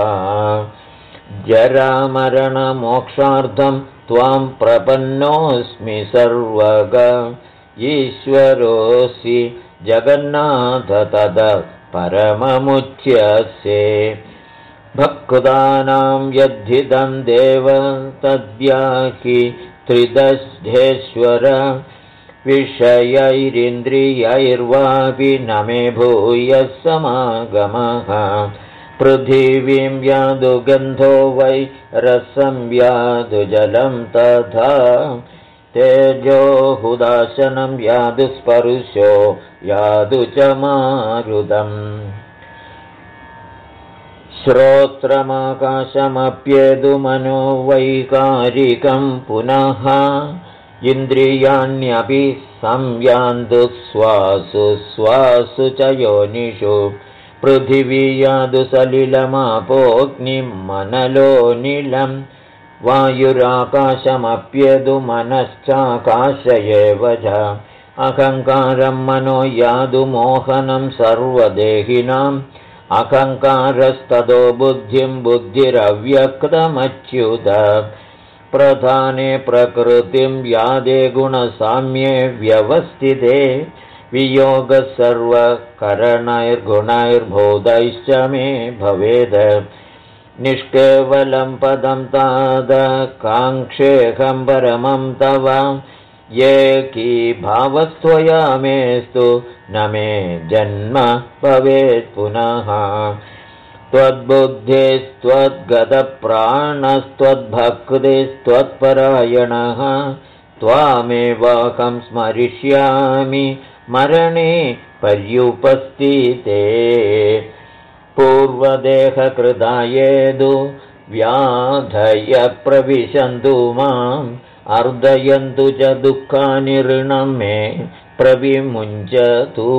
जरामरणमोक्षार्थं त्वां प्रपन्नोऽस्मि सर्वग ईश्वरोऽसि जगन्नाथ तद परममुच्यसे भक्तानां यद्धितं देव तद्याहि त्रिदशेश्वर विषयैरिन्द्रियैर्वापि न मे भूयः समागमः पृथिवीं यादु गन्धो वै रसं यादु जलं तथा तेजो हुदाशनं यादु स्पर्शो यादु च मारुतम् श्रोत्रमाकाशमप्येदु मनो वैकारिकं पुनः इन्द्रियाण्यपि संयान्तु स्वासु स्वासु च योनिषु पृथिवी यादु सलिलमापोऽग्निमनलोनिलं वायुराकाशमप्येदु मनश्चाकाश एव च अहङ्कारं मनो यादु मोहनं सर्वदेहिनाम् अहङ्कारस्ततो बुद्धिं बुद्धिरव्यक्तमच्युत प्रधाने प्रकृतिं यादे गुणसाम्ये व्यवस्थिते वियोगः सर्वकरणैर्गुणैर्भूतैश्च मे भवेद निष्केवलं पदं ताद काङ्क्षेऽहं परमं तव एकीभावस्त्वया मेस्तु न मे जन्म भवेत् पुनः त्वद्बुद्धिस्त्वद्गतप्राणस्त्वद्भक्तिस्त्वत्परायणः त्वामेवाहं स्मरिष्यामि मरणे पर्युपस्थिते पूर्वदेहकृतायेदु व्याधय प्रविशन्तु माम् अर्दयन्तु च दुःखानि ऋणं मे प्रविमुञ्चतु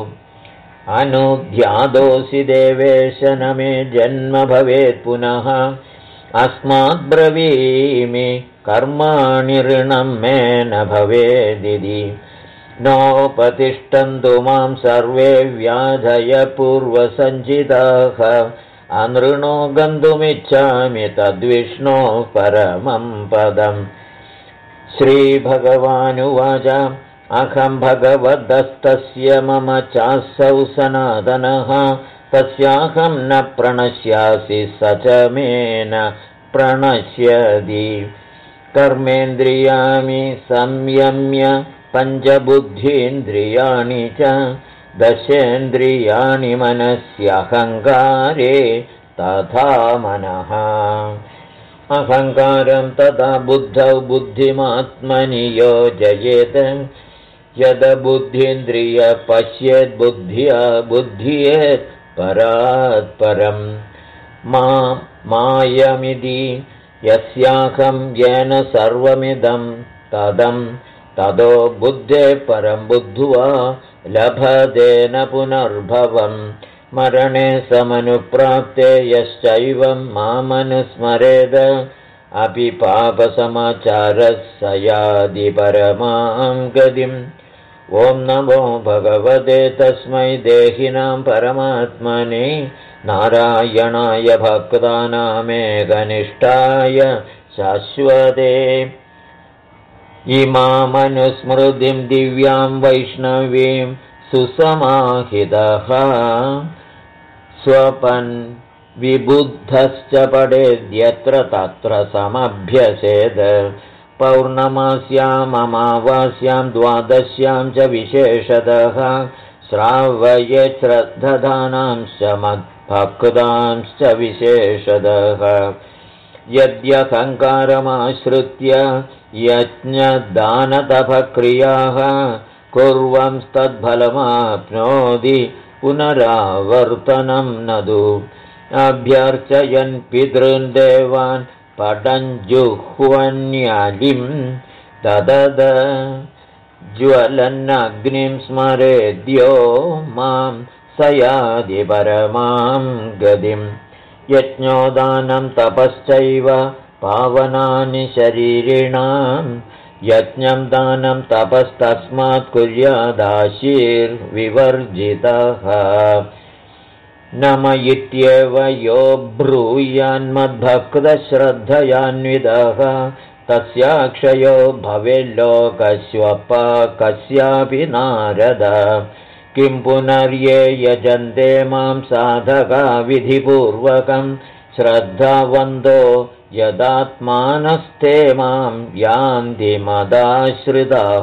अनुध्यादोऽसि देवेश न मे जन्म भवेत् पुनः अस्माद्ब्रवीमि कर्माणि ऋणं मे न भवेदिति नोपतिष्ठन्तु मां सर्वे व्याधय पूर्वसञ्चिताः अनृणो गन्तुमिच्छामि तद्विष्णो परमं पदम् श्रीभगवानुवाच अहं भगवदस्तस्य मम चासौ सनातनः तस्याहं न प्रणश्यासि स च मे न प्रणश्यति कर्मेन्द्रियाणि संयम्य पञ्चबुद्धीन्द्रियाणि च दशेन्द्रियाणि मनस्यहङ्कारे तथा मनः अहङ्कारं तथा बुद्धौ बुद्धिमात्मनि योजयेत् यद्बुद्धीन्द्रिय पश्येत् बुद्ध्या बुद्ध्येत् परात् परम् मायमिति यस्याहं येन सर्वमिदं तदो बुद्धे परं बुद्ध्वा लभतेन पुनर्भवम् मरणे समनुप्राप्ते यश्चैवं मामनुस्मरेद अपि पापसमाचारः स याति परमां गतिम्। ॐ नमो भगवते तस्मै देहिनां परमात्मने नारायणाय भक्तानामेकनिष्ठाय शाश्वते। इमामनुस्मृतिं दिव्यां वैष्णवीं सुसमाहितः स्वपन् विबुद्धश्च पठेद्यत्र तत्र समभ्यसेद। पौर्णमास्याममावास्यां द्वादश्यां च विशेषतः श्रावयेत् श्रद्धानांश्च मद्भक्तांश्च विशेषतः। यद्यहङ्कारमाश्रित्य यज्ञदानतपक्रियाः कुर्वंस्तद्फलमाप्नोति पुनरावर्तनं नदु। अभ्यर्चयन् पितॄन् देवान् पटञ्जुह्वन्यालिं ददद ज्वलन्नग्निं स्मरेद्यो मां स याति परमां गतिम्। यज्ञोदानं तपश्चैव पावनानि शरीरिणां यज्ञं दानं तपस्तस्मात् कुर्यादाशीर्विवर्जितः। नम इत्येव यो ब्रूयान्मद्भक्तश्रद्धयान्वितः तस्याक्षयो भवेल्लोकस्वपाकस्यापि नारद। किं पुनर्ये यजन्ते मां साधका विधिपूर्वकं श्रद्धावन्तो यदात्मानस्ते मां यान्ति मदाश्रिताः।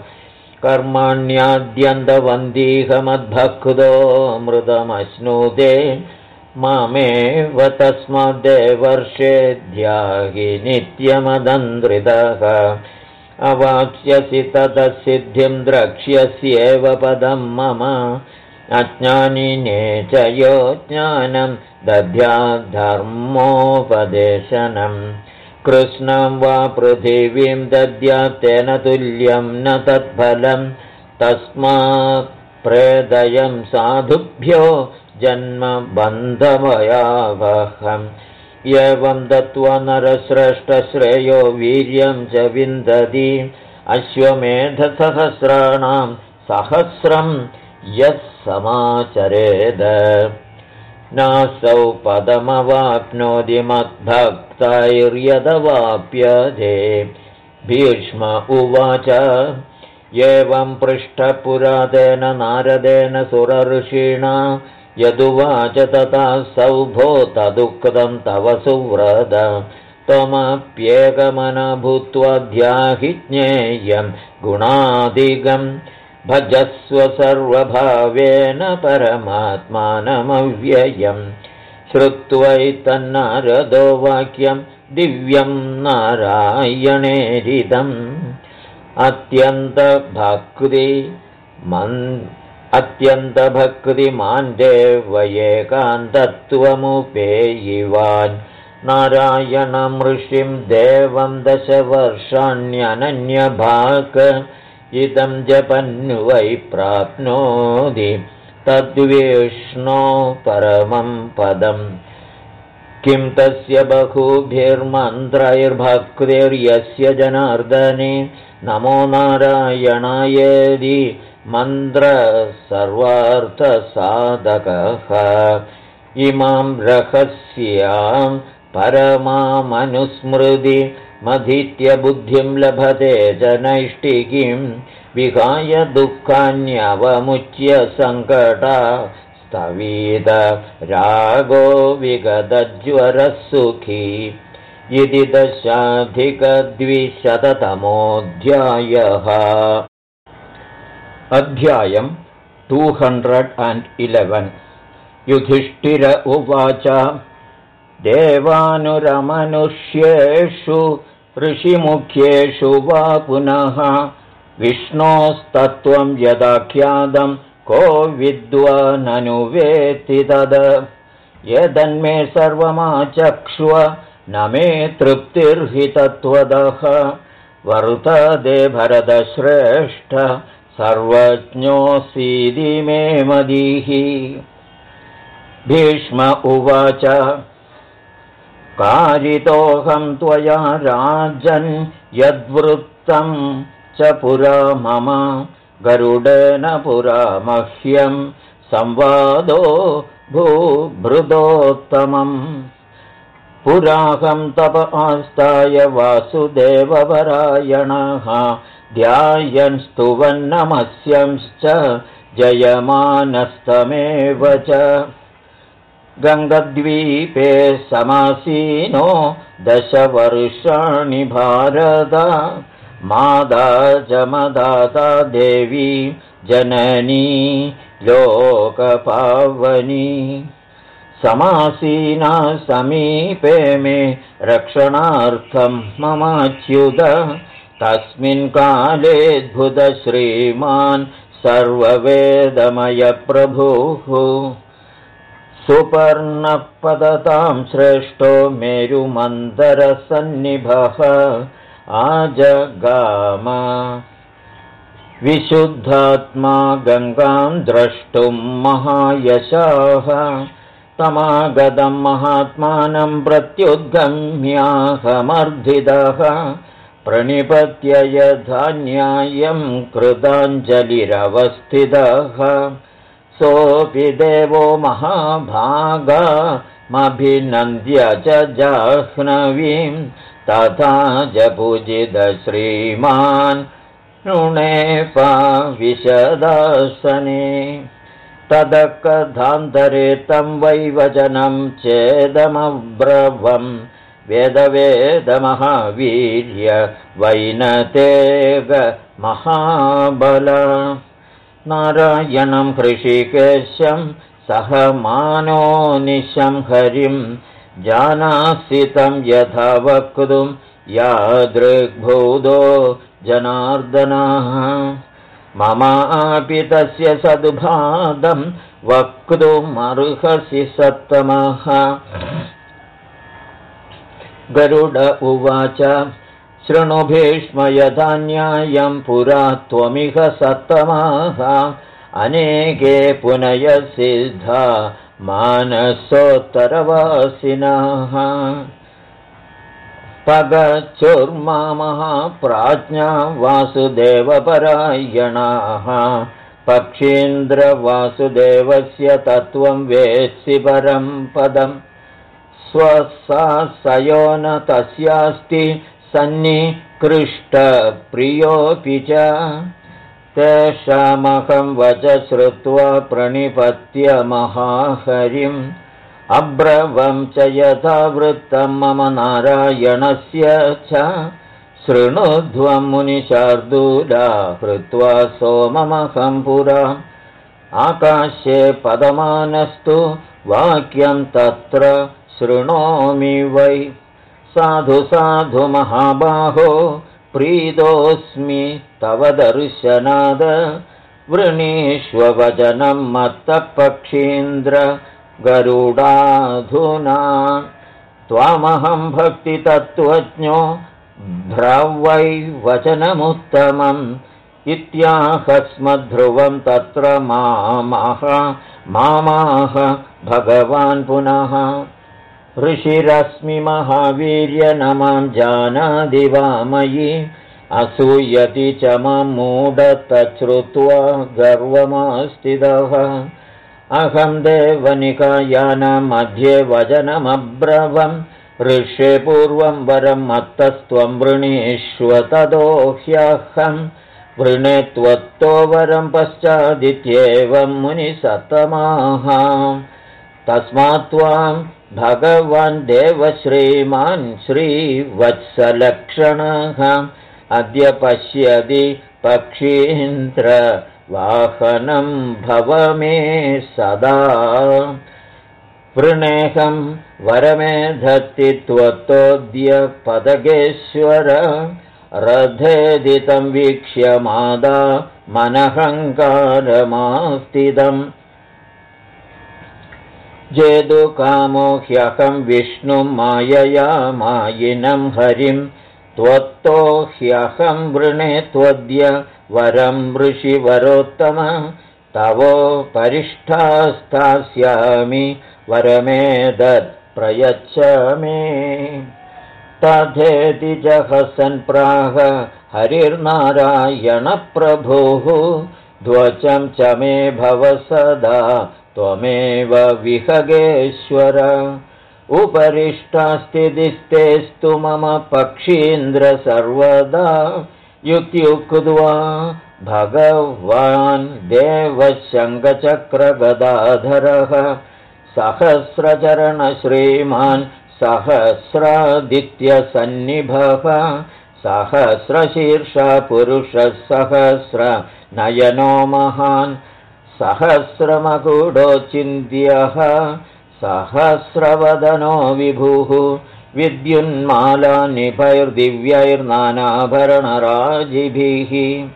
कर्माण्याद्यन्तवन्दीह मद्भक्तो मृतमश्नुते मामेव तस्माद्देवर्षेऽध्याहि नित्यमदन्द्रितः। अवाप्स्यसि ततः सिद्धिं द्रक्ष्यस्येव पदं मम अज्ञानिने च यो ज्ञानं दद्याद्धर्मोपदेशनम्। कृष्णं वा पृथिवीं दद्यात् तेन तुल्यं न तत्फलं तस्मात् प्रेदयं साधुभ्यो जन्म बन्धभयावहम्। एवं दत्त्वा नरश्रेष्ठश्रेयो वीर्यं च विन्दति अश्वमेधसहस्राणां सहस्रं यः समाचरेद नासौ पदमवाप्नोति मद्भक्तैर्यदवाप्यते। भीष्म उवाच एवं पृष्ठपुरातेन नारदेन सुरऋषिणा यदुवाच तथा सौभो तदुक्तं तव सुव्रत। त्वमप्येकमना भूत्वा ध्याहि ज्ञेयं गुणादिगं भजस्व सर्वभावेन परमात्मानमव्ययम्। श्रुत्वैतन्नारदो वाक्यं दिव्यं नारायणेरिदम् अत्यन्तभक्तिमान् देवयेकान्तत्वमुपेयिवान् नारायणं ऋषिं देवं दशवर्षाण्यनन्यभाक् इदं जपन्वै प्राप्नोति तद्विष्णो परमं पदम्। किं तस्य बहुभिर्मन्त्रैर्भक्तिर्यस्य जनार्दने नमो नारायणायेति मन्त्रः सर्वार्थसाधकः। इमां रहस्यां परमामनुस्मृति मधीत्य बुद्धिं लभते च नैष्टिकीं विहाय दुःखान्यवमुच्य सङ्कटा स्तवीत रागो विगतज्वरः सुखी। इति 10,200तमोऽध्यायः। अध्यायं 211। युधिष्ठिर उवाच देवानुरमनुष्येषु ऋषिमुख्येषु वा पुनः विष्णोस्तत्त्वं यदाख्यातं को विद्वाननुवेत्ति तद। यदन्मे सर्वमाचक्ष्व न मे तृप्तिर्हि तत्त्वतः। वर्तते भरतश्रेष्ठ सर्वज्ञोऽसीदि मे मदीः। भीष्म उवाच कारितोऽहं त्वया राजन् यद्वृत्तं च पुरा मम गरुडेन पुरा मह्यं संवादो भूभृदोत्तमम् पुराहं तप आस्ताय वासुदेवपरायणः ध्यायन् स्तुवन्नमस्यंश्च जयमानस्तमेव च गङ्गद्वीपे समासीनो 10 वर्षाणि भारत मादा च मदाता देवी जननी लोकपावनी समासीना समीपे मे रक्षणार्थं ममाच्युत तस्मिन् कालेऽद्भुत श्रीमान् सर्ववेदमयप्रभुः सुपर्णपदतां श्रेष्ठो मेरुमन्दरसन्निभः आजगाम विशुद्धात्मा गङ्गां द्रष्टुं महायशाः तमागतं महात्मानं प्रत्युद्गम्याहमर्धितः प्रणिपत्य यथा न्यायं कृताञ्जलिरवस्थितः सोऽपि देवो महाभागामभिनन्द्य च जाह्नवीं तथा च पूजित श्रीमान् ऋणेपाविशदासने तदकथान्तरे तं वैवचनं चेदमब्रवं वेदवेदमहावीर्य वैनतेग महाबल नारायणं हृषीकेशं सह मानोनिशं हरिं जानासि तं यथा वक्तुं यादृग्भूतो जनार्दनः ममापि तस्य सद्भादं वक्तुमर्हसि सत्तमः गरुड उवाच शृणु भीष्म यथा न्यायं पुरा त्वमिह सत्तमाः अनेके पुनयसिद्धा मानसोत्तरवासिनः पगचुर्मा महाप्राज्ञा वासुदेवपरायणाः पक्षीन्द्रवासुदेवस्य तत्त्वं वेत्सि परं पदम् स्वसासयो न तस्यास्ति सन्निकृष्टप्रियोऽपि च तेषामहं वच श्रुत्वा प्रणिपत्य महाहरिम् अब्रवं च यथा वृत्तं मम नारायणस्य च शृणुध्वं मुनिशार्दूला हृत्वा सोममहं पुरा आकाशे पदमानस्तु वाक्यं तत्र शृणोमि वै साधु साधु महाबाहो प्रीतोऽस्मि तव दर्शनाद वृणीष्ववचनं मत्तः पक्षीन्द्र गरुडाधुना त्वामहं भक्तितत्त्वज्ञो भ्रावै वचनमुत्तमम् इत्याहस्मद्ध्रुवं तत्र मामाह भगवान् पुनः ऋषिरश्मि महावीर्य न मां जानादि वा मयि असूयति च मां मूढतच्छ्रुत्वा गर्वमास्थितः अहं देवनिकायानां मध्ये वचनमब्रवम् ऋषे पूर्वं वरं मत्तस्त्वं वृणीष्व ततो ह्यहं वृणे त्वत्तो वरं पश्चादित्येवं मुनिसत्तमाः तस्मात् त्वां भगवान् देवश्रीमान् श्रीवत्सलक्षणः अद्य पश्यति पक्षीन्द्र वाहनं भव मे सदा वृणेहं वरमेधत्ति त्वत्तोऽद्य पदगेश्वर रथेदितं वीक्ष्य मादा मनहङ्कारमास्तिदम् जेदुकामो ह्यहं विष्णुं मायया मायिनं हरिं त्वत्तो ह्यहं वृणे त्वद्य वरं ऋषिवरोत्तम तवो परिष्ठास्तास्यामि वरमेदत् प्रयच्छ मे। तथेति जहसन् प्राह हरिर्नारायणप्रभुः ध्वजं च मे भव सदा त्वमेव विहगेश्वर। उपरिष्टास्थितिस्तेस्तु मम पक्षीन्द्र सर्वदा युत्युक्त्वा भगवान् देवशङ्खचक्रगदाधरः सहस्रचरण श्रीमान् सहस्रादित्यसन्निभः सहस्रशीर्षा पुरुषः सहस्रनयनो महान् सहस्रमकुडो चिन्त्यः सहस्रवदनो विभुः विद्युन्मालानिभैर्दिव्यैर्नानाभरणराजिभिः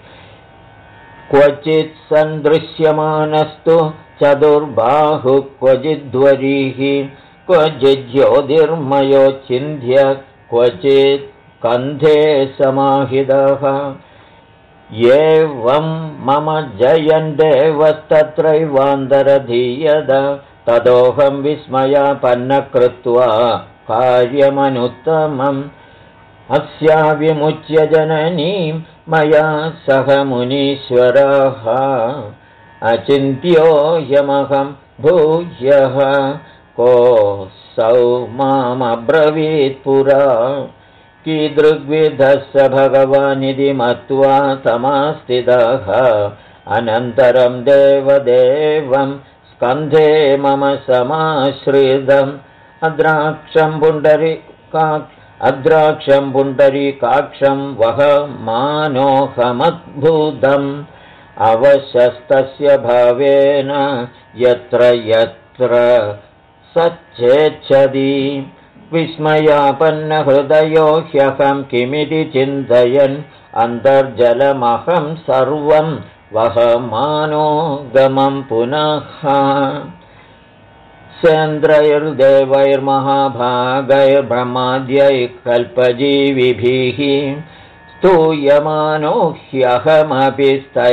क्वचित् सन्दृश्यमानस्तु चतुर्बाहुः क्वचिद्वरीः क्वचिज्योतिर्मयो चिन्त्य क्वचित् कन्धे समाहितः। एवं मम जयन् देवस्तत्रैवान्तरधीयत तदोऽहं विस्मयापन्न कृत्वा कार्यमनुत्तमम्। अस्या विमुच्य जननीं मया सह मुनीश्वरः अचिन्त्योऽयमहं भूयः कोऽसौ मामब्रवीत् पुरा। कीदृग्विधः स भगवानिति मत्वा तमास्थितः अनन्तरं देवदेवं स्कन्धे मम समाश्रितम् अद्राक्षं पुण्डरीकाक्षं वहमानोऽहमद्भुतम्। अवशस्तस्य भावेन यत्र यत्र सच्चेच्छति विस्मयापन्नहृदयो ह्यहं किमिति चिन्तयन् अन्तर्जलमहं सर्वं वहमानो गमं पुनः। सेन्द्रैर्देवैर्महाभागैर्ब्रह्माद्यैः कल्पजीविभिः स्तूयमानो ह्यहमपि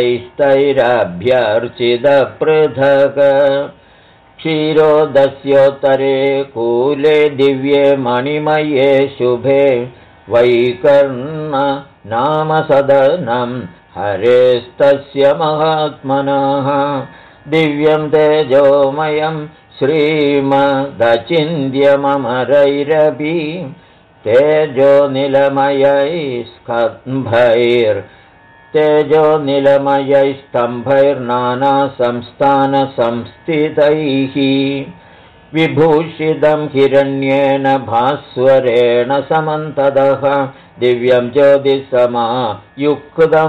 स्तैस्तैरभ्यर्चितपृथक्। क्षीरोदस्योत्तरे कूले दिव्ये मणिमये शुभे वैकर्णनामसदनं हरेस्तस्य महात्मनः दिव्यं तेजोमयं श्रीमदचिन्त्यममरैरपि तेजोनिलमयैस्तम्भैर्नानासंस्थानसंस्थितैः विभूषितं हिरण्येन भास्वरेण समन्ततः दिव्यं ज्योतिसमायुक्तं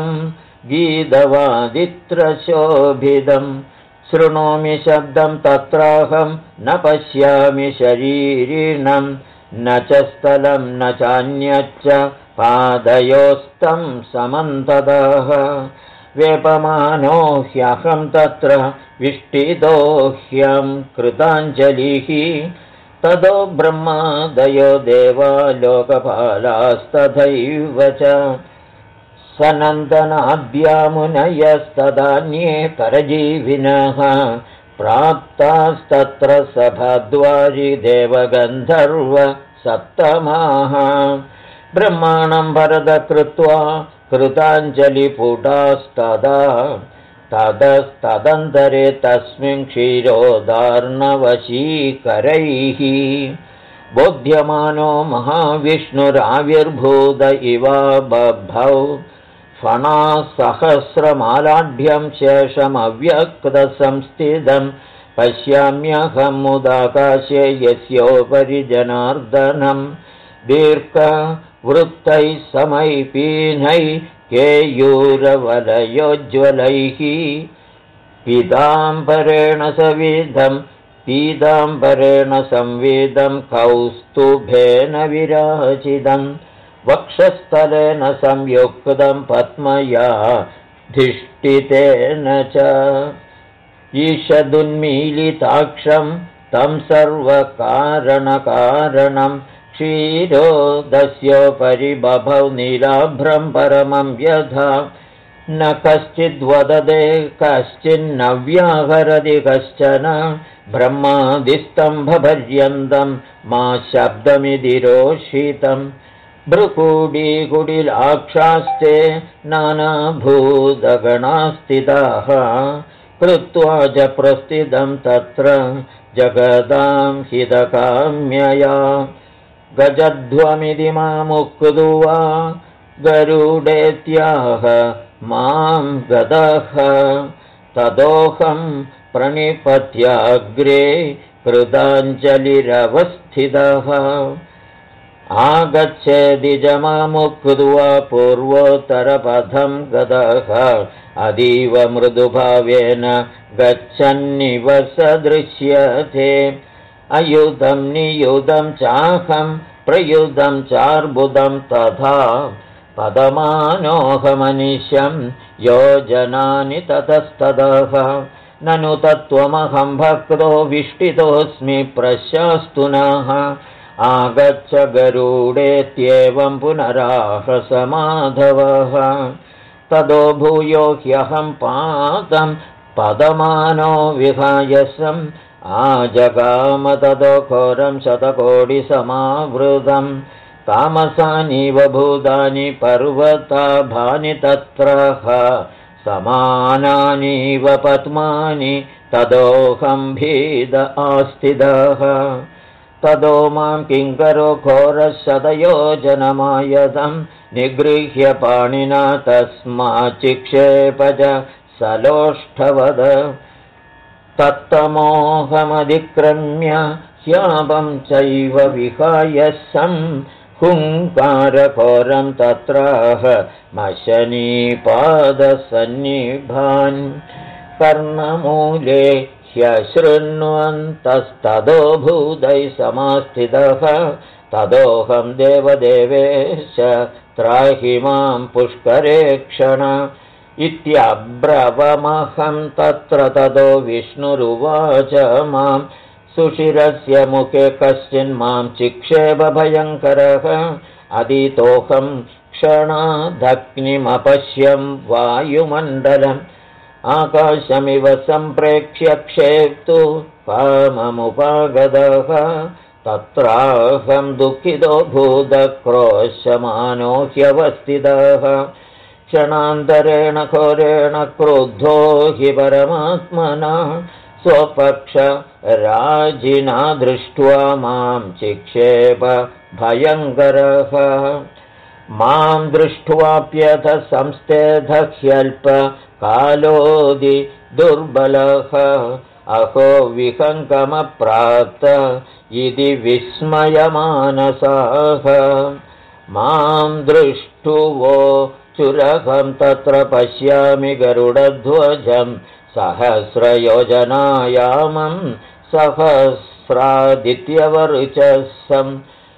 गीतवादित्रशोभितम्। शृणोमि शब्दं तत्राहं न पश्यामि शरीरिणं न च स्थलं न चान्यच्च पादयोस्तं समन्ततः। वेपमानो ह्यहं तत्र विष्टितो ह्यं कृताञ्जलिः। ततो ब्रह्मादयो देवा लोकपालास्तथैव च सनन्दनाद्यामुनयस्तदान्ये करजीविनः प्राप्तास्तत्र सभाद्वारि देवगन्धर्व सप्तमाः। ब्रह्माणं भरत कृत्वा कृताञ्जलिपुटास्तदा तदन्तरे तस्मिन् क्षीरोदार्णवशीकरैः बोध्यमानो महाविष्णुराविर्भूत इवा बभौ फणासहस्रमालाढ्यं शेषमव्यक्तसंस्थितं पश्याम्यहमुदाकाशे यस्योपरि जनार्दनं दीर्घवृत्तैः समैपीनैः केयूरवलयोज्ज्वलैः पीताम्बरेण संविदं कौस्तुभेन विराजितम् वक्षस्थलेन संयुक्तं पद्मया धिष्ठितेन च ईषदुन्मीलिताक्षं तं सर्वकारणकारणं क्षीरोदस्योपरि बभौ नीलाभ्रं परमं यथा न कश्चिद्वदते कश्चिन्न व्याहरति कश्चन ब्रह्मादिस्तम्भपर्यन्तं मा शब्दमिति रोषितम् भ्रुकुडीकुटिलाक्षास्ते नानाभूतगणास्थिताः कृत्वा च प्रस्थितं तत्र जगदां हितकाम्यया गजध्वमिति मामुक्त्वा गरुडेत्याह मां गदः तदोऽहं प्रणिपत्याग्रे कृताञ्जलिरवस्थितः आगच्छेदिजमामुक्त्वा पूर्वोत्तरपथं गतः अतीव मृदुभावेन गच्छन्निव स दृश्यते अयुधं नियुधं चाहं प्रयुधं चार्बुदं तथा पदमानोहमनिशं योजनानि ततस्ततः ननु तत्त्वमहं भक्तो विष्टितोऽस्मि प्रशास्तुनः आगच्छ गरुडेत्येवं पुनराह समाधवः तदो भूयो ह्यहं पादं पदमानो विहायसम् आजगाम तदो घोरं शतकोटिसमावृतं तामसानीव भूतानि पर्वताभानि तत्रः समानानीव पद्मानि तदोऽहं भीद आस्थितः तदो मां किङ्करो घोरशतयोजनमायतं निगृह्य पाणिना तस्माच्चिक्षेप च सलोष्ठवद तत्तमोहमधिक्रम्य ह्यापं चैव विहायसं हुङ्कारघोरं तत्राह मशनीपादसन्निभान् कर्णमूले ह्यशृण्वन्तस्तदो भूतैः समास्थितः तदोऽहं देवदेवेश त्राहि मां पुष्करे क्षण इत्यब्रवमहं तत्र ततो विष्णुरुवाच मां सुशिरस्य मुखे कश्चिन्मां चिक्षेप भयङ्करः अदितोऽहं क्षणादग्निमपश्यं वायुमण्डलम् आकाशमिव सम्प्रेक्ष्य क्षेप्तु काममुपागतः तत्राहं दुःखितो भूतक्रोशमानो ह्यवस्थितः क्षणान्तरेण घोरेण क्रुद्धो हि परमात्मना स्वपक्षराजिना दृष्ट्वा मां चिक्षेप भयङ्करः मां दृष्ट्वाप्यथ संस्थेधह्यल्पकालोदि दुर्बलः अहो विहङ्गमप्राप्त इति विस्मयमानसाः मां दृष्टुवो चुरहं तत्र पश्यामि गरुडध्वजं सहस्रयोजनायामं सहस्रादित्यवर्चसं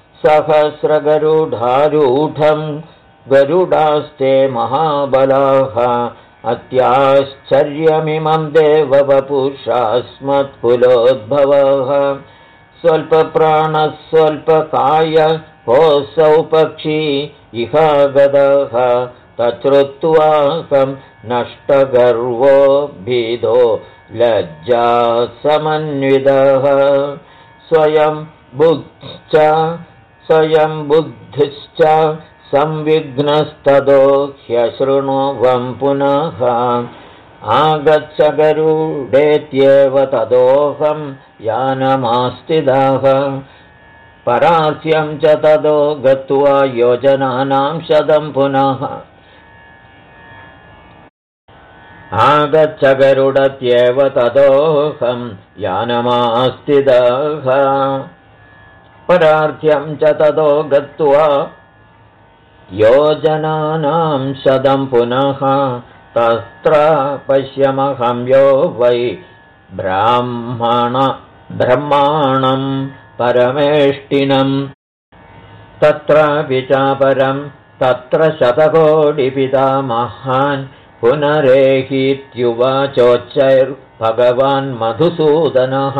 सहस्रगरुडारूढं गरुडास्ते महाबलाः अत्याश्चर्यमिमं देववपुषास्मत्कुलोद्भवः स्वल्पप्राणः स्वल्पकाय कोऽसौ पक्षी इहागतः तच्छ्रुत्वाहं नष्टगर्वो भीतो लज्जासमन्वितः स्वयं बुद्धिश्च संविघ्नस्ततो ह्यशृणुवं पुनः आगच्छ गरुडेत्येव तदोऽहं यानमास्थितः परास्यं च ततो गत्वा योजनानां शतं पुनः आगच्छ गरुडत्येव तदोऽहं यानमास्थितः परार्थ्यं च ततो गत्वा योजनानां शतं पुनः तत्र पश्यमहं यो वै ब्रह्माणं परमेष्टिनं तत्रापि चापरं तत्र शतकोटिपितामहान् पुनरेहीत्युवाचोच्चैर्भगवान् मधुसूदनः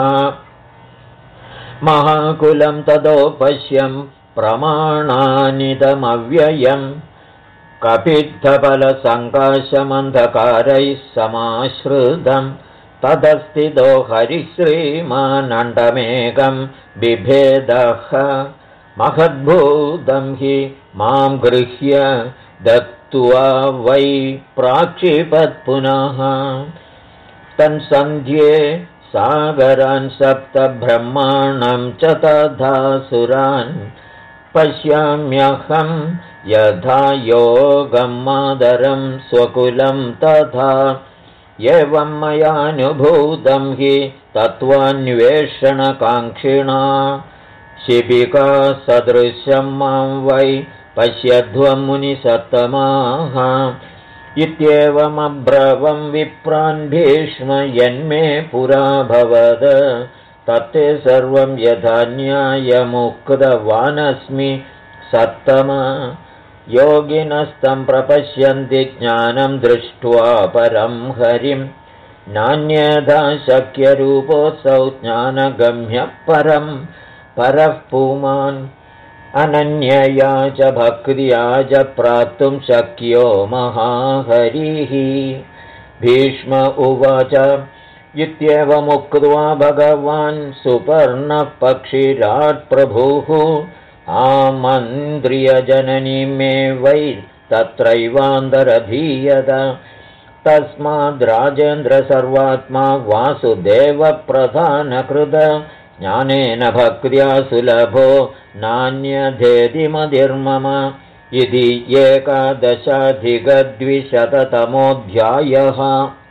महाकुलं ततो पश्यं प्रमाणानिदमव्ययं कपित्थफलसङ्काशमन्धकारैः समाश्रितम् तदस्थितो हरिश्रीमानन्दमेकं बिभेदः महद्भूतं हि मां गृह्य दत्त्वा वै प्राक्षिपत्पुनः तन्सन्ध्ये सागरान् सप्तब्रह्माणं च तथा सुरान् पश्याम्यहं यथा योगं मादरं स्वकुलं तथा एवं मयानुभूतं हि तत्त्वान्वेषणकाङ्क्षिणा शिबिका सदृशं मां वै पश्यध्वं मुनिसत्तमाः इत्येवमब्रवं विप्रान् भीष्म यन्मे पुरा भवद तत्ते सर्वं यथा न्यायमुक्तवानस्मि सत्तम योगिनस्तं प्रपश्यन्ति ज्ञानं दृष्ट्वा परं हरिं नान्यथा शक्यरूपोऽसौ ज्ञानगम्यः परः पुमान् अनन्यया च भक्त्या च प्राप्तुं शक्यो महाहरिः भीष्म उवाच इत्येवमुक्त्वा भगवान् सुपर्णपक्षिराट् प्रभुः आमन्त्र्यजननीं मे वै तत्रैवान्तरधीयत तस्माद्राजेन्द्र सर्वात्मा वासुदेवप्रधानकृत ज्ञानेन भक्त्या सुलभो नान्यधेति मतिर्मम इति 11अधिकद्विशततमोऽध्यायः।